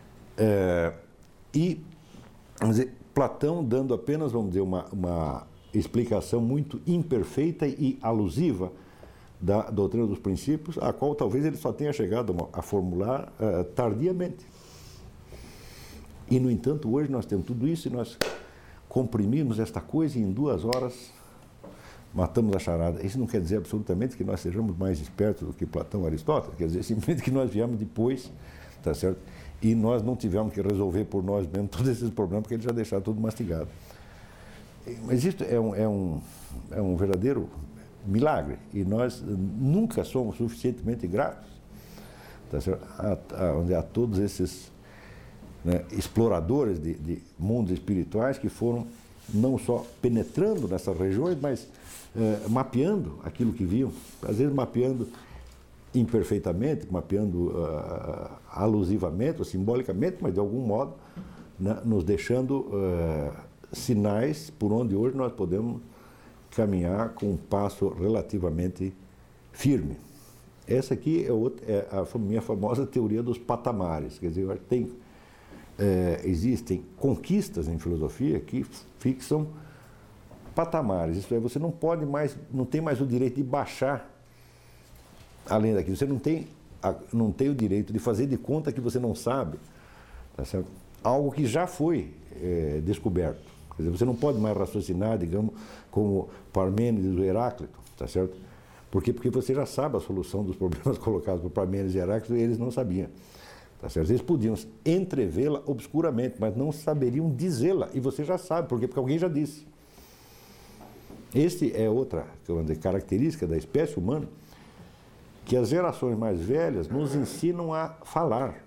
E, vamos dizer, Platão dando apenas, vamos dizer, uma explicação muito imperfeita e alusiva da doutrina dos princípios, a qual talvez ele só tenha chegado a formular tardiamente. E, no entanto, hoje nós temos tudo isso e nós comprimimos esta coisa e em 2 horas matamos a charada. Isso não quer dizer absolutamente que nós sejamos mais espertos do que Platão e Aristóteles, quer dizer simplesmente que nós viemos depois, tá certo? E nós não tivemos que resolver por nós mesmos todos esses problemas, porque eles já deixaram tudo mastigado. Mas isso é um verdadeiro milagre, e nós nunca somos suficientemente gratos, tá certo? A todos esses, né, exploradores de mundos espirituais que foram não só penetrando nessas regiões, mas mapeando aquilo que viam, às vezes mapeando imperfeitamente, mapeando alusivamente ou simbolicamente, mas de algum modo, né, nos deixando sinais por onde hoje nós podemos caminhar com um passo relativamente firme. Essa aqui é a minha famosa teoria dos patamares, quer dizer, existem conquistas em filosofia que fixam patamares, isso é, você não pode mais, não tem mais o direito de baixar além daquilo, você não tem o direito de fazer de conta que você não sabe, tá certo? Algo que já foi descoberto. Quer dizer, você não pode mais raciocinar, digamos, como Parmênides ou Heráclito, tá certo? Porque você já sabe a solução dos problemas colocados por Parmênides e Heráclito e eles não sabiam. Tá certo? Eles podiam entrevê-la obscuramente, mas não saberiam dizê-la. E você já sabe, porque alguém já disse. Este é outra característica da espécie humana, que as gerações mais velhas nos ensinam a falar.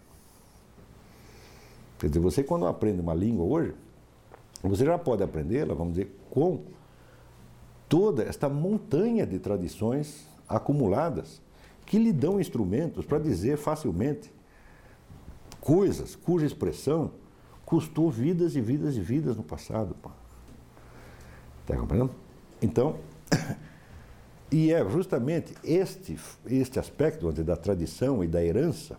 Quer dizer, você quando aprende uma língua hoje, você já pode aprendê-la, vamos dizer, com toda esta montanha de tradições acumuladas que lhe dão instrumentos para dizer facilmente coisas cuja expressão custou vidas e vidas e vidas no passado. Está compreendendo? Então, e é justamente este aspecto da tradição e da herança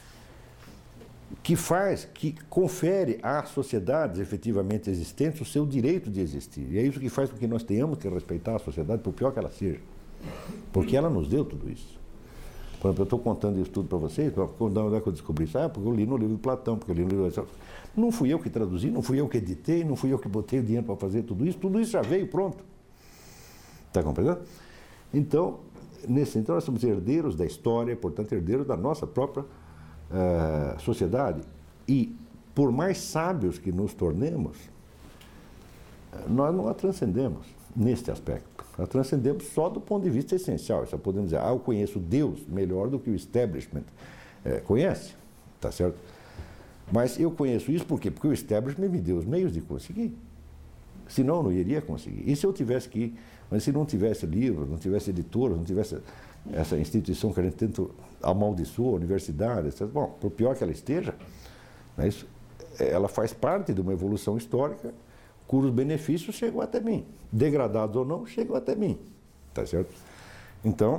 que confere às sociedades efetivamente existentes o seu direito de existir. E é isso que faz com que nós tenhamos que respeitar a sociedade, por pior que ela seja. Porque ela nos deu tudo isso. Por exemplo, eu estou contando isso tudo para vocês, onde é que eu descobri isso? Porque eu li no livro de Platão, porque eu li no livro... Não fui eu que traduzi, não fui eu que editei, não fui eu que botei o dinheiro para fazer tudo isso já veio pronto. Está compreendendo? Então, nesse sentido, nós somos herdeiros da história, portanto, herdeiros da nossa própria sociedade. E, por mais sábios que nos tornemos, nós não a transcendemos neste aspecto. Nós transcendemos só do ponto de vista essencial. Só podemos dizer, eu conheço Deus melhor do que o establishment conhece, tá certo? Mas eu conheço isso por quê? Porque o establishment me deu os meios de conseguir. Senão eu não iria conseguir. E se eu tivesse que ir, mas se não tivesse livros, não tivesse editoras, não tivesse essa instituição que a gente tenta amaldiçoar, universidade, etc. Bom, por pior que ela esteja, né, ela faz parte de uma evolução histórica cujos benefícios chegam até mim. Degradados ou não, chegam até mim. Tá certo? Então,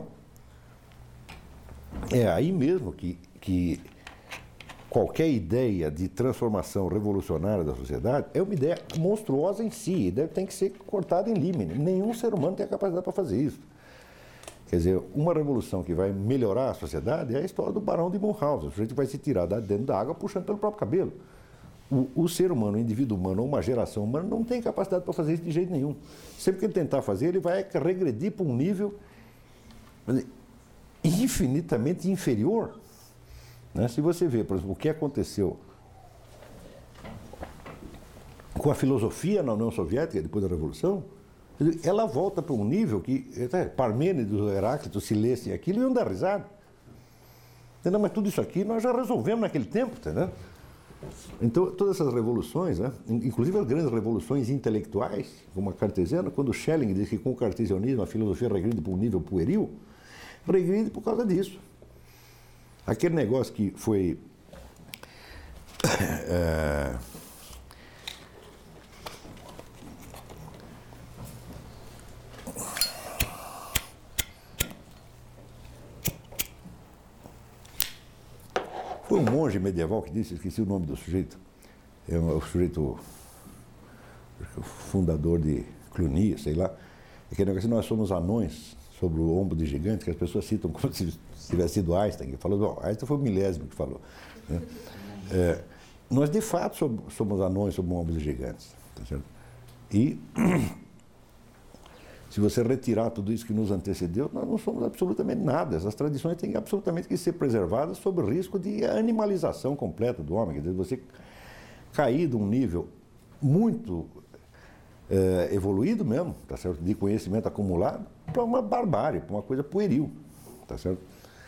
é aí mesmo que qualquer ideia de transformação revolucionária da sociedade é uma ideia monstruosa em si, e tem que ser cortada em limite. Nenhum ser humano tem a capacidade para fazer isso. Quer dizer, uma revolução que vai melhorar a sociedade é a história do Barão de Munchausen. O sujeito vai se tirar dentro da água puxando pelo próprio cabelo. O ser humano, o indivíduo humano, ou uma geração humana, não tem capacidade para fazer isso de jeito nenhum. Sempre que ele tentar fazer, ele vai regredir para um nível infinitamente inferior. Né? Se você vê, por exemplo, o que aconteceu com a filosofia na União Soviética depois da Revolução, ela volta para um nível que Parmênides e Heráclito, se lessem aquilo, iam dar risada. Entendeu? Mas tudo isso aqui nós já resolvemos naquele tempo, entendeu? Então, todas essas revoluções, né, inclusive as grandes revoluções intelectuais, como a cartesiana, quando Schelling diz que com o cartesianismo a filosofia regride para um nível pueril, regride por causa disso. Aquele negócio que foi foi um monge medieval que disse, esqueci o nome do sujeito, é o sujeito fundador de Cluny, sei lá, aquele negócio, nós somos anões sobre o ombro de gigantes, que as pessoas citam como se tivesse sido Einstein, que falou, bom, Einstein foi o milésimo que falou. Né? Nós, de fato, somos anões sobre o ombro de gigantes. Tá certo? E, se você retirar tudo isso que nos antecedeu, nós não somos absolutamente nada. Essas tradições têm absolutamente que ser preservadas sob o risco de animalização completa do homem. Quer dizer, você cair de um nível muito evoluído mesmo, tá certo? De conhecimento acumulado, para uma barbárie, para uma coisa pueril. Tá certo?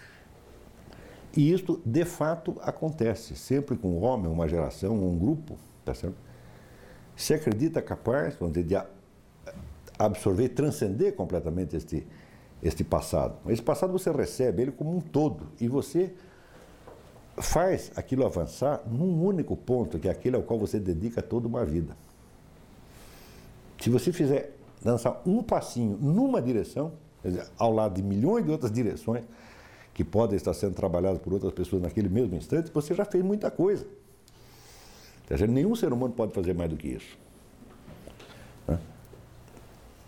E isto, de fato, acontece. Sempre com um homem, uma geração, um grupo, tá certo? Se acredita capaz, vamos dizer, de absorver, transcender completamente este passado. Esse passado você recebe ele como um todo e você faz aquilo avançar num único ponto, que é aquele ao qual você dedica toda uma vida. Se você fizer dançar um passinho numa direção, quer dizer, ao lado de milhões de outras direções que podem estar sendo trabalhadas por outras pessoas naquele mesmo instante, você já fez muita coisa. Quer dizer, nenhum ser humano pode fazer mais do que isso. Né?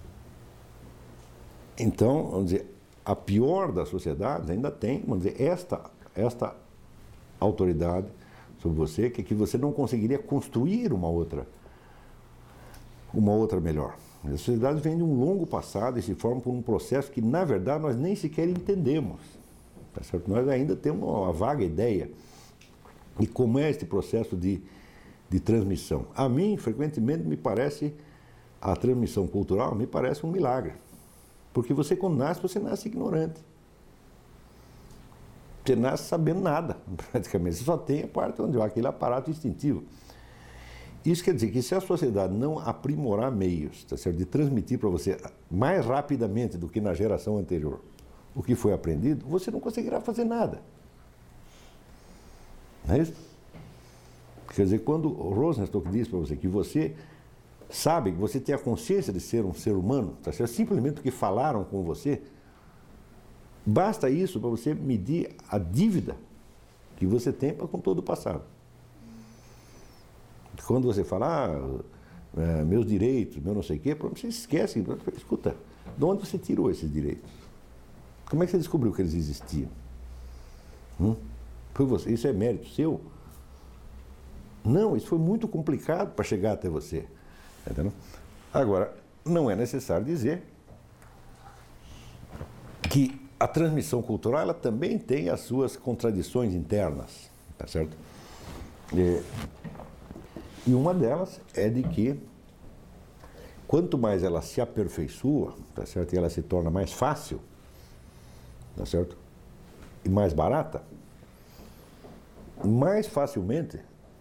Então, vamos dizer, a pior das sociedades ainda tem, vamos dizer, esta autoridade sobre você, que você não conseguiria construir uma outra melhor. As sociedades vêm de um longo passado e se formam por um processo que, na verdade, nós nem sequer entendemos. Tá certo? Nós ainda temos uma vaga ideia de como é este processo de transmissão. A mim, frequentemente, me parece, a transmissão cultural me parece um milagre. Porque você, quando nasce, você nasce ignorante. Você nasce sabendo nada, praticamente. Você só tem a parte onde há aquele aparato instintivo. Isso quer dizer que se a sociedade não aprimorar meios, tá certo, de transmitir para você mais rapidamente do que na geração anterior o que foi aprendido, você não conseguirá fazer nada. Não é isso? Quer dizer, quando o Rosenstock diz para você que você sabe, que você tem a consciência de ser um ser humano, tá certo? Simplesmente porque falaram com você, basta isso para você medir a dívida que você tem com todo o passado. Quando você fala, meus direitos, meu não sei o quê, você esquece. Escuta, de onde você tirou esses direitos? Como é que você descobriu que eles existiam? Foi você? Isso é mérito seu? Não, isso foi muito complicado para chegar até você. Entendeu? Agora, não é necessário dizer que a transmissão cultural ela também tem as suas contradições internas, tá certo? E uma delas é de que quanto mais ela se aperfeiçoa, tá certo? E ela se torna mais fácil, tá certo? E mais barata, mais facilmente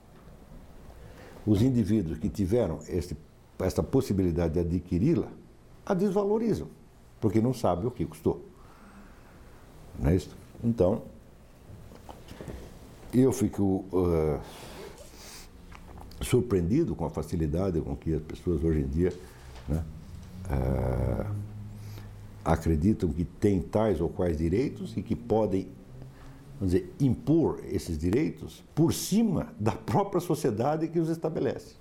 os indivíduos que tiveram esta possibilidade de adquiri-la a desvalorizam, porque não sabem o que custou. Não é isso? Então, eu fico surpreendido com a facilidade com que as pessoas hoje em dia, né, acreditam que têm tais ou quais direitos e que podem, vamos dizer, impor esses direitos por cima da própria sociedade que os estabelece.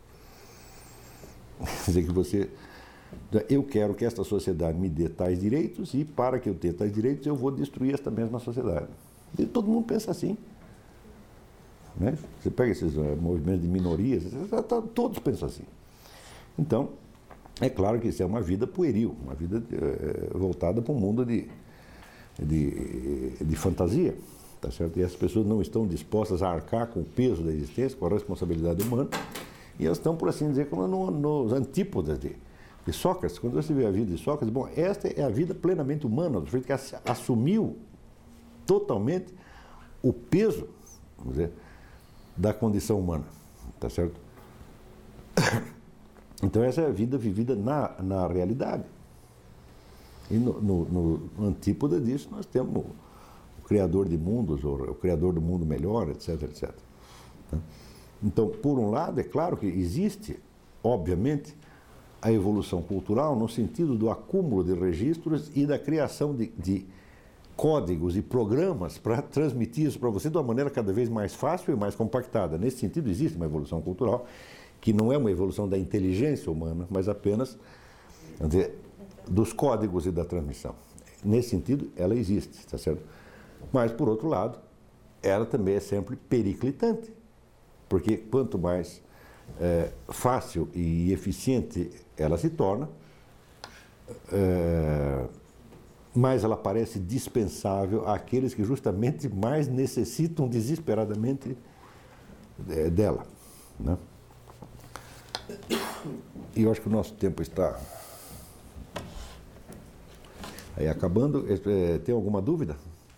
Quer dizer que eu quero que esta sociedade me dê tais direitos e para que eu tenha tais direitos eu vou destruir esta mesma sociedade. E todo mundo pensa assim. Né? Você pega esses movimentos de minorias, todos pensam assim. Então, é claro que isso é uma vida pueril, uma vida voltada para um mundo de fantasia, tá certo? E as pessoas não estão dispostas a arcar com o peso da existência, com a responsabilidade humana, e elas estão, por assim dizer, como nos antípodas de Sócrates. Quando você vê a vida de Sócrates, bom, esta é a vida plenamente humana, do sujeito que assumiu totalmente o peso, vamos dizer, da condição humana, tá certo? Então essa é a vida vivida na realidade. E no antípoda disso nós temos o Criador de mundos, ou o Criador do mundo melhor, etc, etc. Então, por um lado, é claro que existe, obviamente, a evolução cultural no sentido do acúmulo de registros e da criação de códigos e programas para transmitir isso para você de uma maneira cada vez mais fácil e mais compactada. Nesse sentido, existe uma evolução cultural que não é uma evolução da inteligência humana, mas apenas, vamos dizer, dos códigos e da transmissão. Nesse sentido, ela existe, está certo? Mas, por outro lado, ela também é sempre periclitante, porque quanto mais fácil e eficiente ela se torna, mais ela parece dispensável àqueles que justamente mais necessitam desesperadamente dela, né? E eu acho que o nosso tempo está aí acabando. Tem alguma dúvida?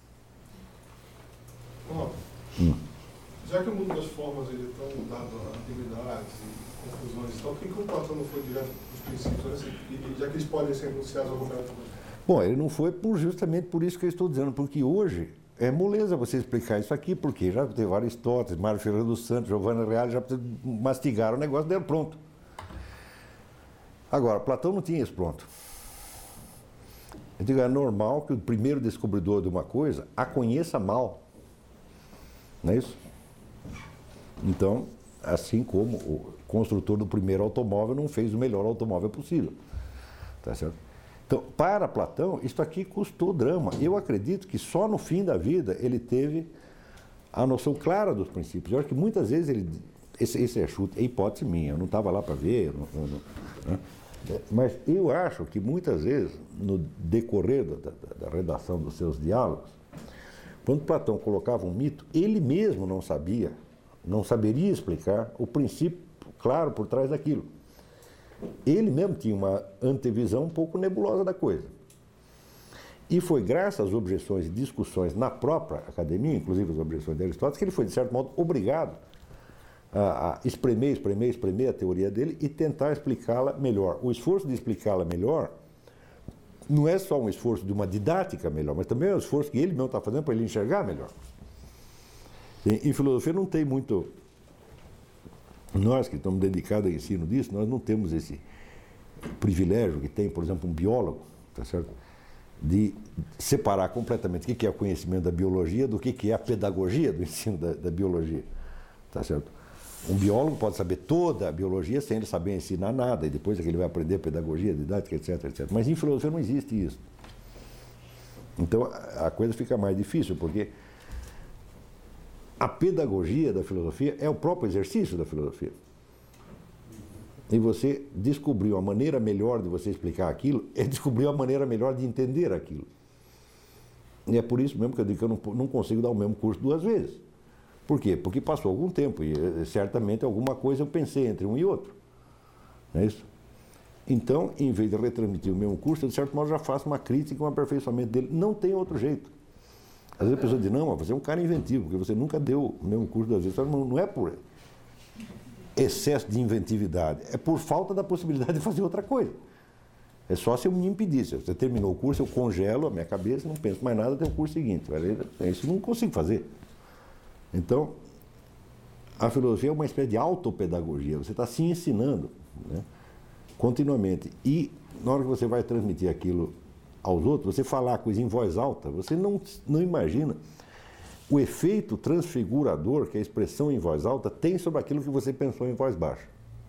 Já que o mundo das formas ele é tão dado a ambiguidades e confusões, então por que o Platão não foi direto para os princípios, já que eles podem ser enunciados argumentos? Bom, ele não foi justamente por isso que eu estou dizendo, porque hoje é moleza você explicar isso aqui, porque já teve Aristóteles, Mário Ferreira dos Santos, Giovanna Reale, já mastigaram o negócio, deram pronto. Agora, Platão não tinha isso pronto. Eu digo, é normal que o primeiro descobridor de uma coisa a conheça mal. Não é isso? Então, assim como o construtor do primeiro automóvel não fez o melhor automóvel possível. Tá certo? Então, para Platão, isso aqui custou drama. Eu acredito que só no fim da vida ele teve a noção clara dos princípios. Eu acho que muitas vezes ele... Esse é chute, é hipótese minha, eu não estava lá para ver, né? Mas eu acho que muitas vezes, no decorrer da redação dos seus diálogos, quando Platão colocava um mito, ele mesmo não sabia, não saberia explicar o princípio claro por trás daquilo. Ele mesmo tinha uma antevisão um pouco nebulosa da coisa. E foi graças às objeções e discussões na própria academia, inclusive as objeções de Aristóteles, que ele foi, de certo modo, obrigado a espremer a teoria dele e tentar explicá-la melhor. O esforço de explicá-la melhor não é só um esforço de uma didática melhor, mas também é um esforço que ele mesmo está fazendo para ele enxergar melhor. Em filosofia não tem muito... Nós que estamos dedicados ao ensino disso, nós não temos esse privilégio que tem, por exemplo, um biólogo, tá certo? De separar completamente o que é o conhecimento da biologia do que é a pedagogia do ensino da biologia, tá certo? Um biólogo pode saber toda a biologia sem ele saber ensinar nada, e depois é que ele vai aprender pedagogia, didática, etc, etc. Mas em filosofia não existe isso. Então a coisa fica mais difícil, porque a pedagogia da filosofia é o próprio exercício da filosofia. E você descobriu a maneira melhor de você explicar aquilo, é descobrir a maneira melhor de entender aquilo. E é por isso mesmo que eu digo que eu não consigo dar o mesmo curso duas vezes. Por quê? Porque passou algum tempo e certamente alguma coisa eu pensei entre um e outro. Não é isso? Então, em vez de retransmitir o mesmo curso, eu de certo modo já faço uma crítica e um aperfeiçoamento dele. Não tem outro jeito. Às vezes a pessoa diz, não, você é um cara inventivo, porque você nunca deu o mesmo curso duas vezes. Não é por excesso de inventividade, é por falta da possibilidade de fazer outra coisa. É só se eu me impedisse. Você terminou o curso, eu congelo a minha cabeça, não penso mais nada até o curso seguinte. Isso eu não consigo fazer. Então, a filosofia é uma espécie de autopedagogia. Você está se ensinando, né, continuamente. E, na hora que você vai transmitir aquilo aos outros, você falar a coisa em voz alta, você não imagina o efeito transfigurador que a expressão em voz alta tem sobre aquilo que você pensou em voz baixa.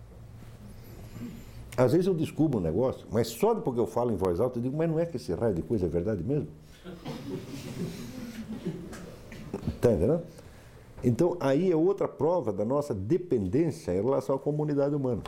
Às vezes eu descubro um negócio, mas só depois que eu falo em voz alta, eu digo, mas não é que esse raio de coisa é verdade mesmo? Está entendendo? Então, aí é outra prova da nossa dependência em relação à comunidade humana.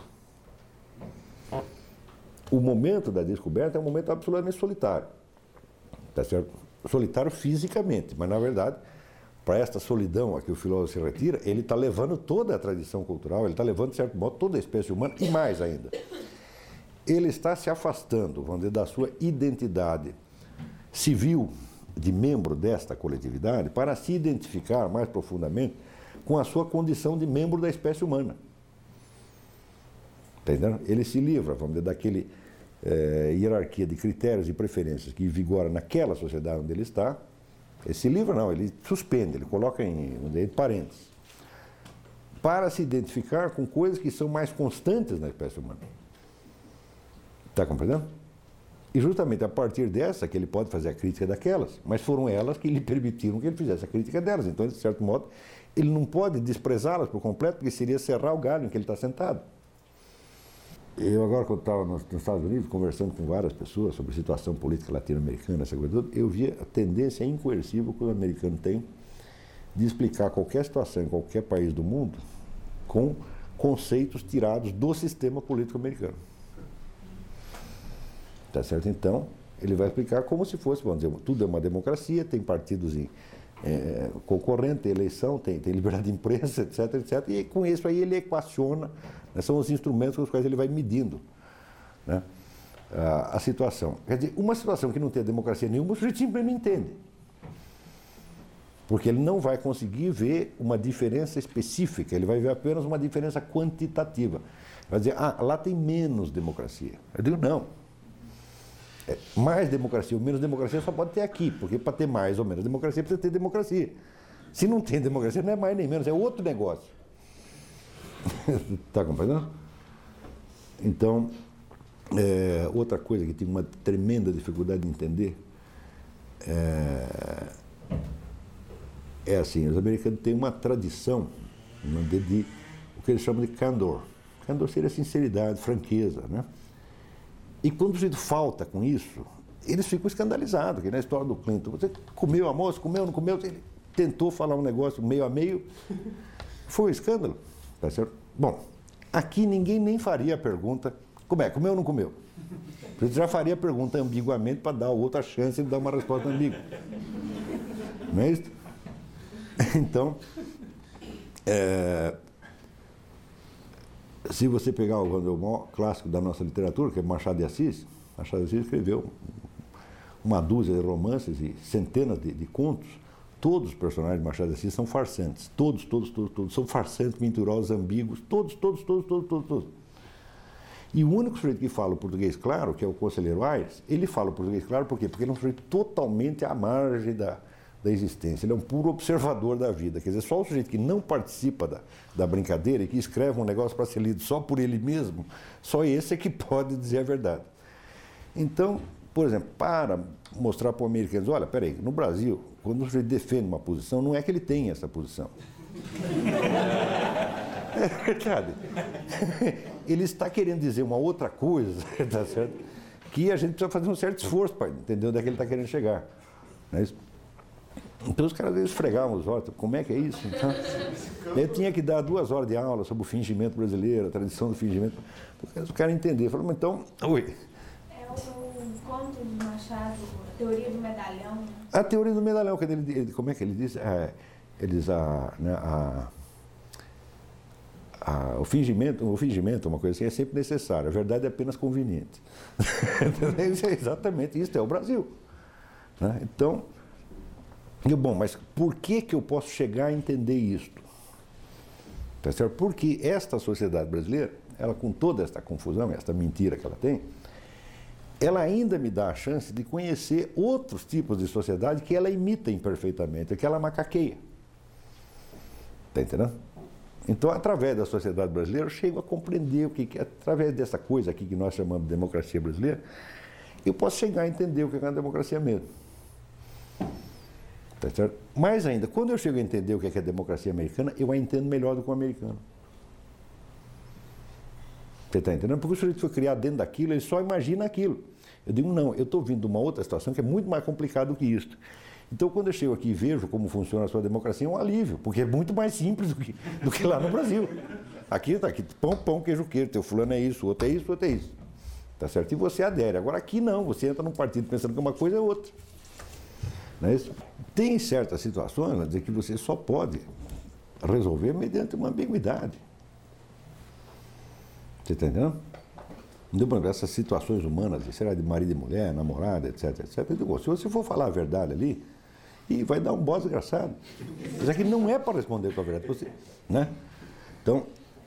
O momento da descoberta é um momento absolutamente solitário. Tá certo? Solitário fisicamente, mas, na verdade, para esta solidão a que o filósofo se retira, ele está levando toda a tradição cultural, ele está levando, de certo modo, toda a espécie humana, e mais ainda. Ele está se afastando, vamos dizer, da sua identidade civil, de membro desta coletividade, para se identificar mais profundamente com a sua condição de membro da espécie humana. Entendeu? Ele se livra, vamos dizer, daquele hierarquia de critérios e preferências que vigora naquela sociedade onde ele está. Ele se livra, não, ele suspende, ele coloca em parênteses, para se identificar com coisas que são mais constantes na espécie humana. Está compreendendo? E justamente a partir dessa que ele pode fazer a crítica daquelas, mas foram elas que lhe permitiram que ele fizesse a crítica delas. Então, de certo modo, ele não pode desprezá-las por completo, porque seria serrar o galho em que ele está sentado. Eu agora, quando estava nos Estados Unidos, conversando com várias pessoas sobre a situação política latino-americana, essa coisa toda, eu via a tendência incoercível que o americano tem de explicar qualquer situação em qualquer país do mundo com conceitos tirados do sistema político americano. Tá certo? Então, ele vai explicar como se fosse, vamos dizer, tudo é uma democracia, tem partidos concorrentes, tem eleição, tem liberdade de imprensa, etc, etc. E com isso aí ele equaciona, né, são os instrumentos com os quais ele vai medindo, né, a situação. Quer dizer, uma situação que não tem democracia nenhuma, o sujeito simplesmente não entende. Porque ele não vai conseguir ver uma diferença específica, ele vai ver apenas uma diferença quantitativa. Vai dizer, lá tem menos democracia. Eu digo, não. Mais democracia ou menos democracia só pode ter aqui, porque para ter mais ou menos democracia precisa ter democracia. Se não tem democracia, não é mais nem menos, é outro negócio. Está compreendendo? Então, outra coisa que tem uma tremenda dificuldade de entender é assim, os americanos têm uma tradição de o que eles chamam de candor. Candor seria sinceridade, franqueza, né? E quando o sujeito falta com isso, eles ficam escandalizados, que na história do Clinton, você comeu almoço, comeu, não comeu, ele tentou falar um negócio meio a meio, foi um escândalo, tá certo? Bom, aqui ninguém nem faria a pergunta, comeu ou não comeu? Você já faria a pergunta ambiguamente para dar outra chance de dar uma resposta ambígua. Não é isso? Então, se você pegar o maior clássico da nossa literatura, que é Machado de Assis escreveu uma dúzia de romances e centenas de contos. Todos os personagens de Machado de Assis são farsantes. Todos. São farsantes, mentirosos, ambíguos. Todos. E o único sujeito que fala o português claro, que é o Conselheiro Aires, ele fala o português claro por quê? Porque ele é um sujeito totalmente à margem da existência. Ele é um puro observador da vida. Quer dizer, só o sujeito que não participa da brincadeira e que escreve um negócio para ser lido só por ele mesmo, só esse é que pode dizer a verdade. Então, por exemplo, para mostrar para o americano, olha, peraí, no Brasil, quando o sujeito defende uma posição, não é que ele tem essa posição. É verdade. Ele está querendo dizer uma outra coisa, tá certo? Que a gente precisa fazer um certo esforço para entender onde é que ele está querendo chegar. Não é isso? Então os caras às vezes esfregavam os olhos, como é que é isso? Então, eu tinha que dar 2 horas de aula sobre o fingimento brasileiro, a tradição do fingimento, para os caras entenderem. Falaram, então, oi. É o conto de Machado, a teoria do medalhão. A teoria do medalhão, que como é que ele diz? Ele diz o fingimento, uma coisa assim, é sempre necessário, a verdade é apenas conveniente. É exatamente isso, é o Brasil. Né? Então, bom, mas por que eu posso chegar a entender isto? Tá certo? Porque esta sociedade brasileira, ela com toda esta confusão, esta mentira que ela tem, ela ainda me dá a chance de conhecer outros tipos de sociedade que ela imita imperfeitamente, que ela macaqueia. Está entendendo? Então, através da sociedade brasileira, eu chego a compreender o que através dessa coisa aqui que nós chamamos de democracia brasileira, eu posso chegar a entender o que é uma democracia mesmo. Tá certo? Mais ainda, quando eu chego a entender o que é a democracia americana, eu a entendo melhor do que o americano. Você está entendendo? Porque o sujeito foi criado dentro daquilo, ele só imagina aquilo. Eu digo, não, eu estou vindo de uma outra situação que é muito mais complicada do que isso. Então, quando eu chego aqui e vejo como funciona a sua democracia, é um alívio, porque é muito mais simples do que lá no Brasil. Aqui está aqui, pão, queijo, teu fulano é isso, outro é isso, outro é isso. Tá certo? E você adere. Agora aqui não, você entra num partido pensando que uma coisa é outra. Não é isso? Tem certas situações que você só pode resolver mediante uma ambiguidade. Você está entendendo? Então, por exemplo, essas situações humanas, será de marido e mulher, namorada, etc, etc. Eu digo, se você for falar a verdade ali, e vai dar um bode desgraçado. Mas aqui não é para responder com a verdade. Você, né? Então...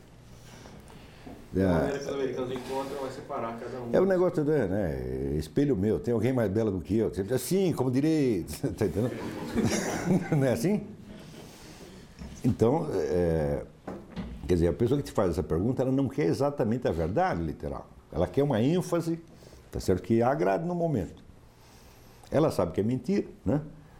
A maneira que os americanos encontram vai separar cada um. É o negócio, né? Espelho meu, tem alguém mais bela do que eu. Assim, como direi. Está entendendo? Não é assim? Então, quer dizer, a pessoa que te faz essa pergunta, ela não quer exatamente a verdade literal. Ela quer uma ênfase, tá certo? Que agrade no momento. Ela sabe que é mentira, né?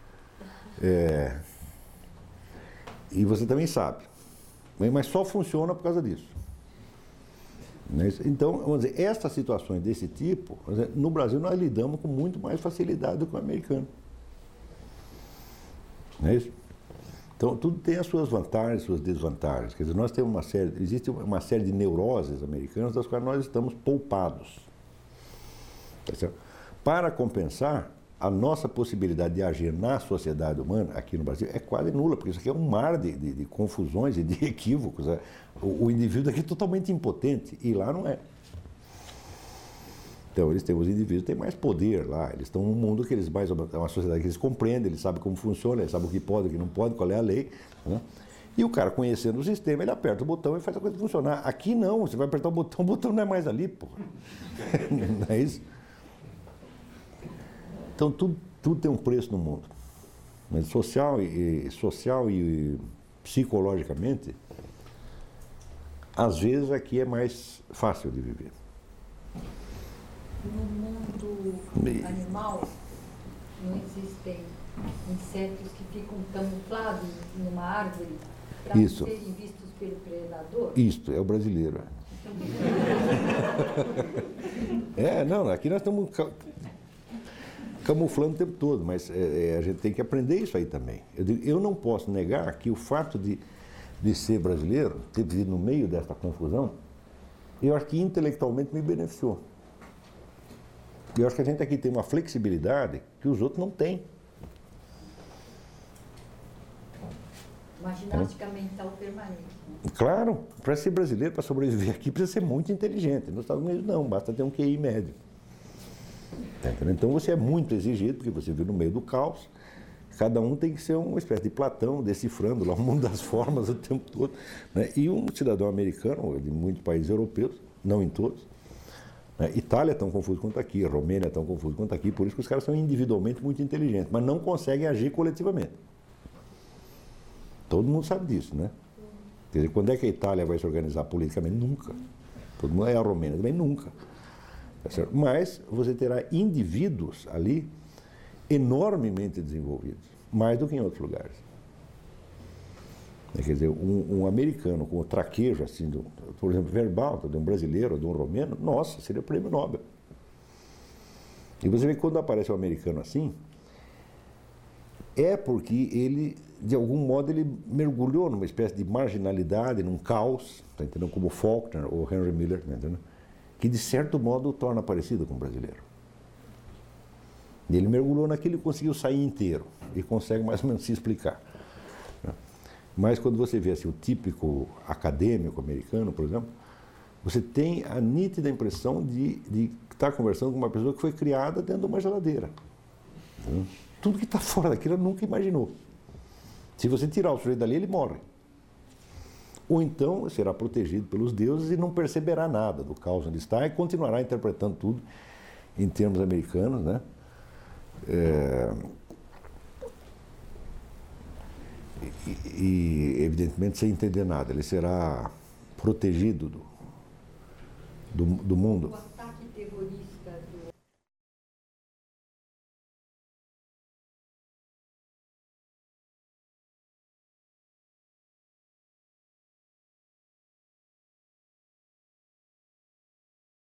E você também sabe. Mas só funciona por causa disso. Então, vamos dizer, estas situações desse tipo, no Brasil nós lidamos com muito mais facilidade do que o americano. Não é isso? Então, tudo tem as suas vantagens, suas desvantagens. Quer dizer, nós temos existe uma série de neuroses americanas das quais nós estamos poupados. Tá certo? Para compensar, a nossa possibilidade de agir na sociedade humana, aqui no Brasil, é quase nula, porque isso aqui é um mar de confusões e de equívocos. O indivíduo aqui é totalmente impotente, e lá não é. Então, os indivíduos têm mais poder lá, eles estão num mundo que eles mais, é uma sociedade que eles compreendem, eles sabem como funciona, eles sabem o que pode, o que não pode, qual é a lei. Né? E o cara, conhecendo o sistema, ele aperta o botão e faz a coisa funcionar. Aqui não, você vai apertar o botão não é mais ali, pô. Não é isso? Então, tudo tem um preço no mundo. Mas social e psicologicamente, às vezes aqui é mais fácil de viver. No mundo animal, não existem insetos que ficam camuflados numa árvore para serem vistos pelo predador? Isto, é o brasileiro. Não, aqui nós estamos camuflando o tempo todo, mas a gente tem que aprender isso aí também. Eu não posso negar que o fato de ser brasileiro, ter vivido no meio dessa confusão, eu acho que intelectualmente me beneficiou. Eu acho que a gente aqui tem uma flexibilidade que os outros não têm. Uma ginástica mental permanente. Claro, para ser brasileiro, para sobreviver aqui, precisa ser muito inteligente. Nos Estados Unidos não, basta ter um QI médio. Então você é muito exigido, porque você vive no meio do caos. Cada um tem que ser uma espécie de Platão, decifrando lá o mundo das formas o tempo todo. Né? E um cidadão americano, de muitos países europeus, não em todos, né? Itália é tão confuso quanto aqui, Romênia é tão confuso quanto aqui, por isso que os caras são individualmente muito inteligentes, mas não conseguem agir coletivamente. Todo mundo sabe disso, né? Quer dizer, quando é que a Itália vai se organizar politicamente? Nunca. Todo mundo é a Romênia também, nunca. Tá certo? Mas você terá indivíduos ali enormemente desenvolvidos, mais do que em outros lugares. Quer dizer, um americano com o traquejo, assim, por exemplo, verbal, de um brasileiro, de um romeno, nossa, seria prêmio Nobel. E você vê que quando aparece um americano assim, é porque ele, de algum modo, ele mergulhou numa espécie de marginalidade, num caos, tá entendendo? Como Faulkner ou Henry Miller, tá entendendo? Que de certo modo o torna parecido com o brasileiro. E ele mergulhou naquilo e conseguiu sair inteiro, e consegue mais ou menos se explicar. Mas quando você vê assim, o típico acadêmico americano, por exemplo, você tem a nítida impressão de estar conversando com uma pessoa que foi criada dentro de uma geladeira. Tudo que está fora daquilo ela nunca imaginou. Se você tirar o sujeito dali, ele morre. Ou então será protegido pelos deuses e não perceberá nada do caos onde está e continuará interpretando tudo em termos americanos, né? E evidentemente sem entender nada. Ele será protegido do mundo.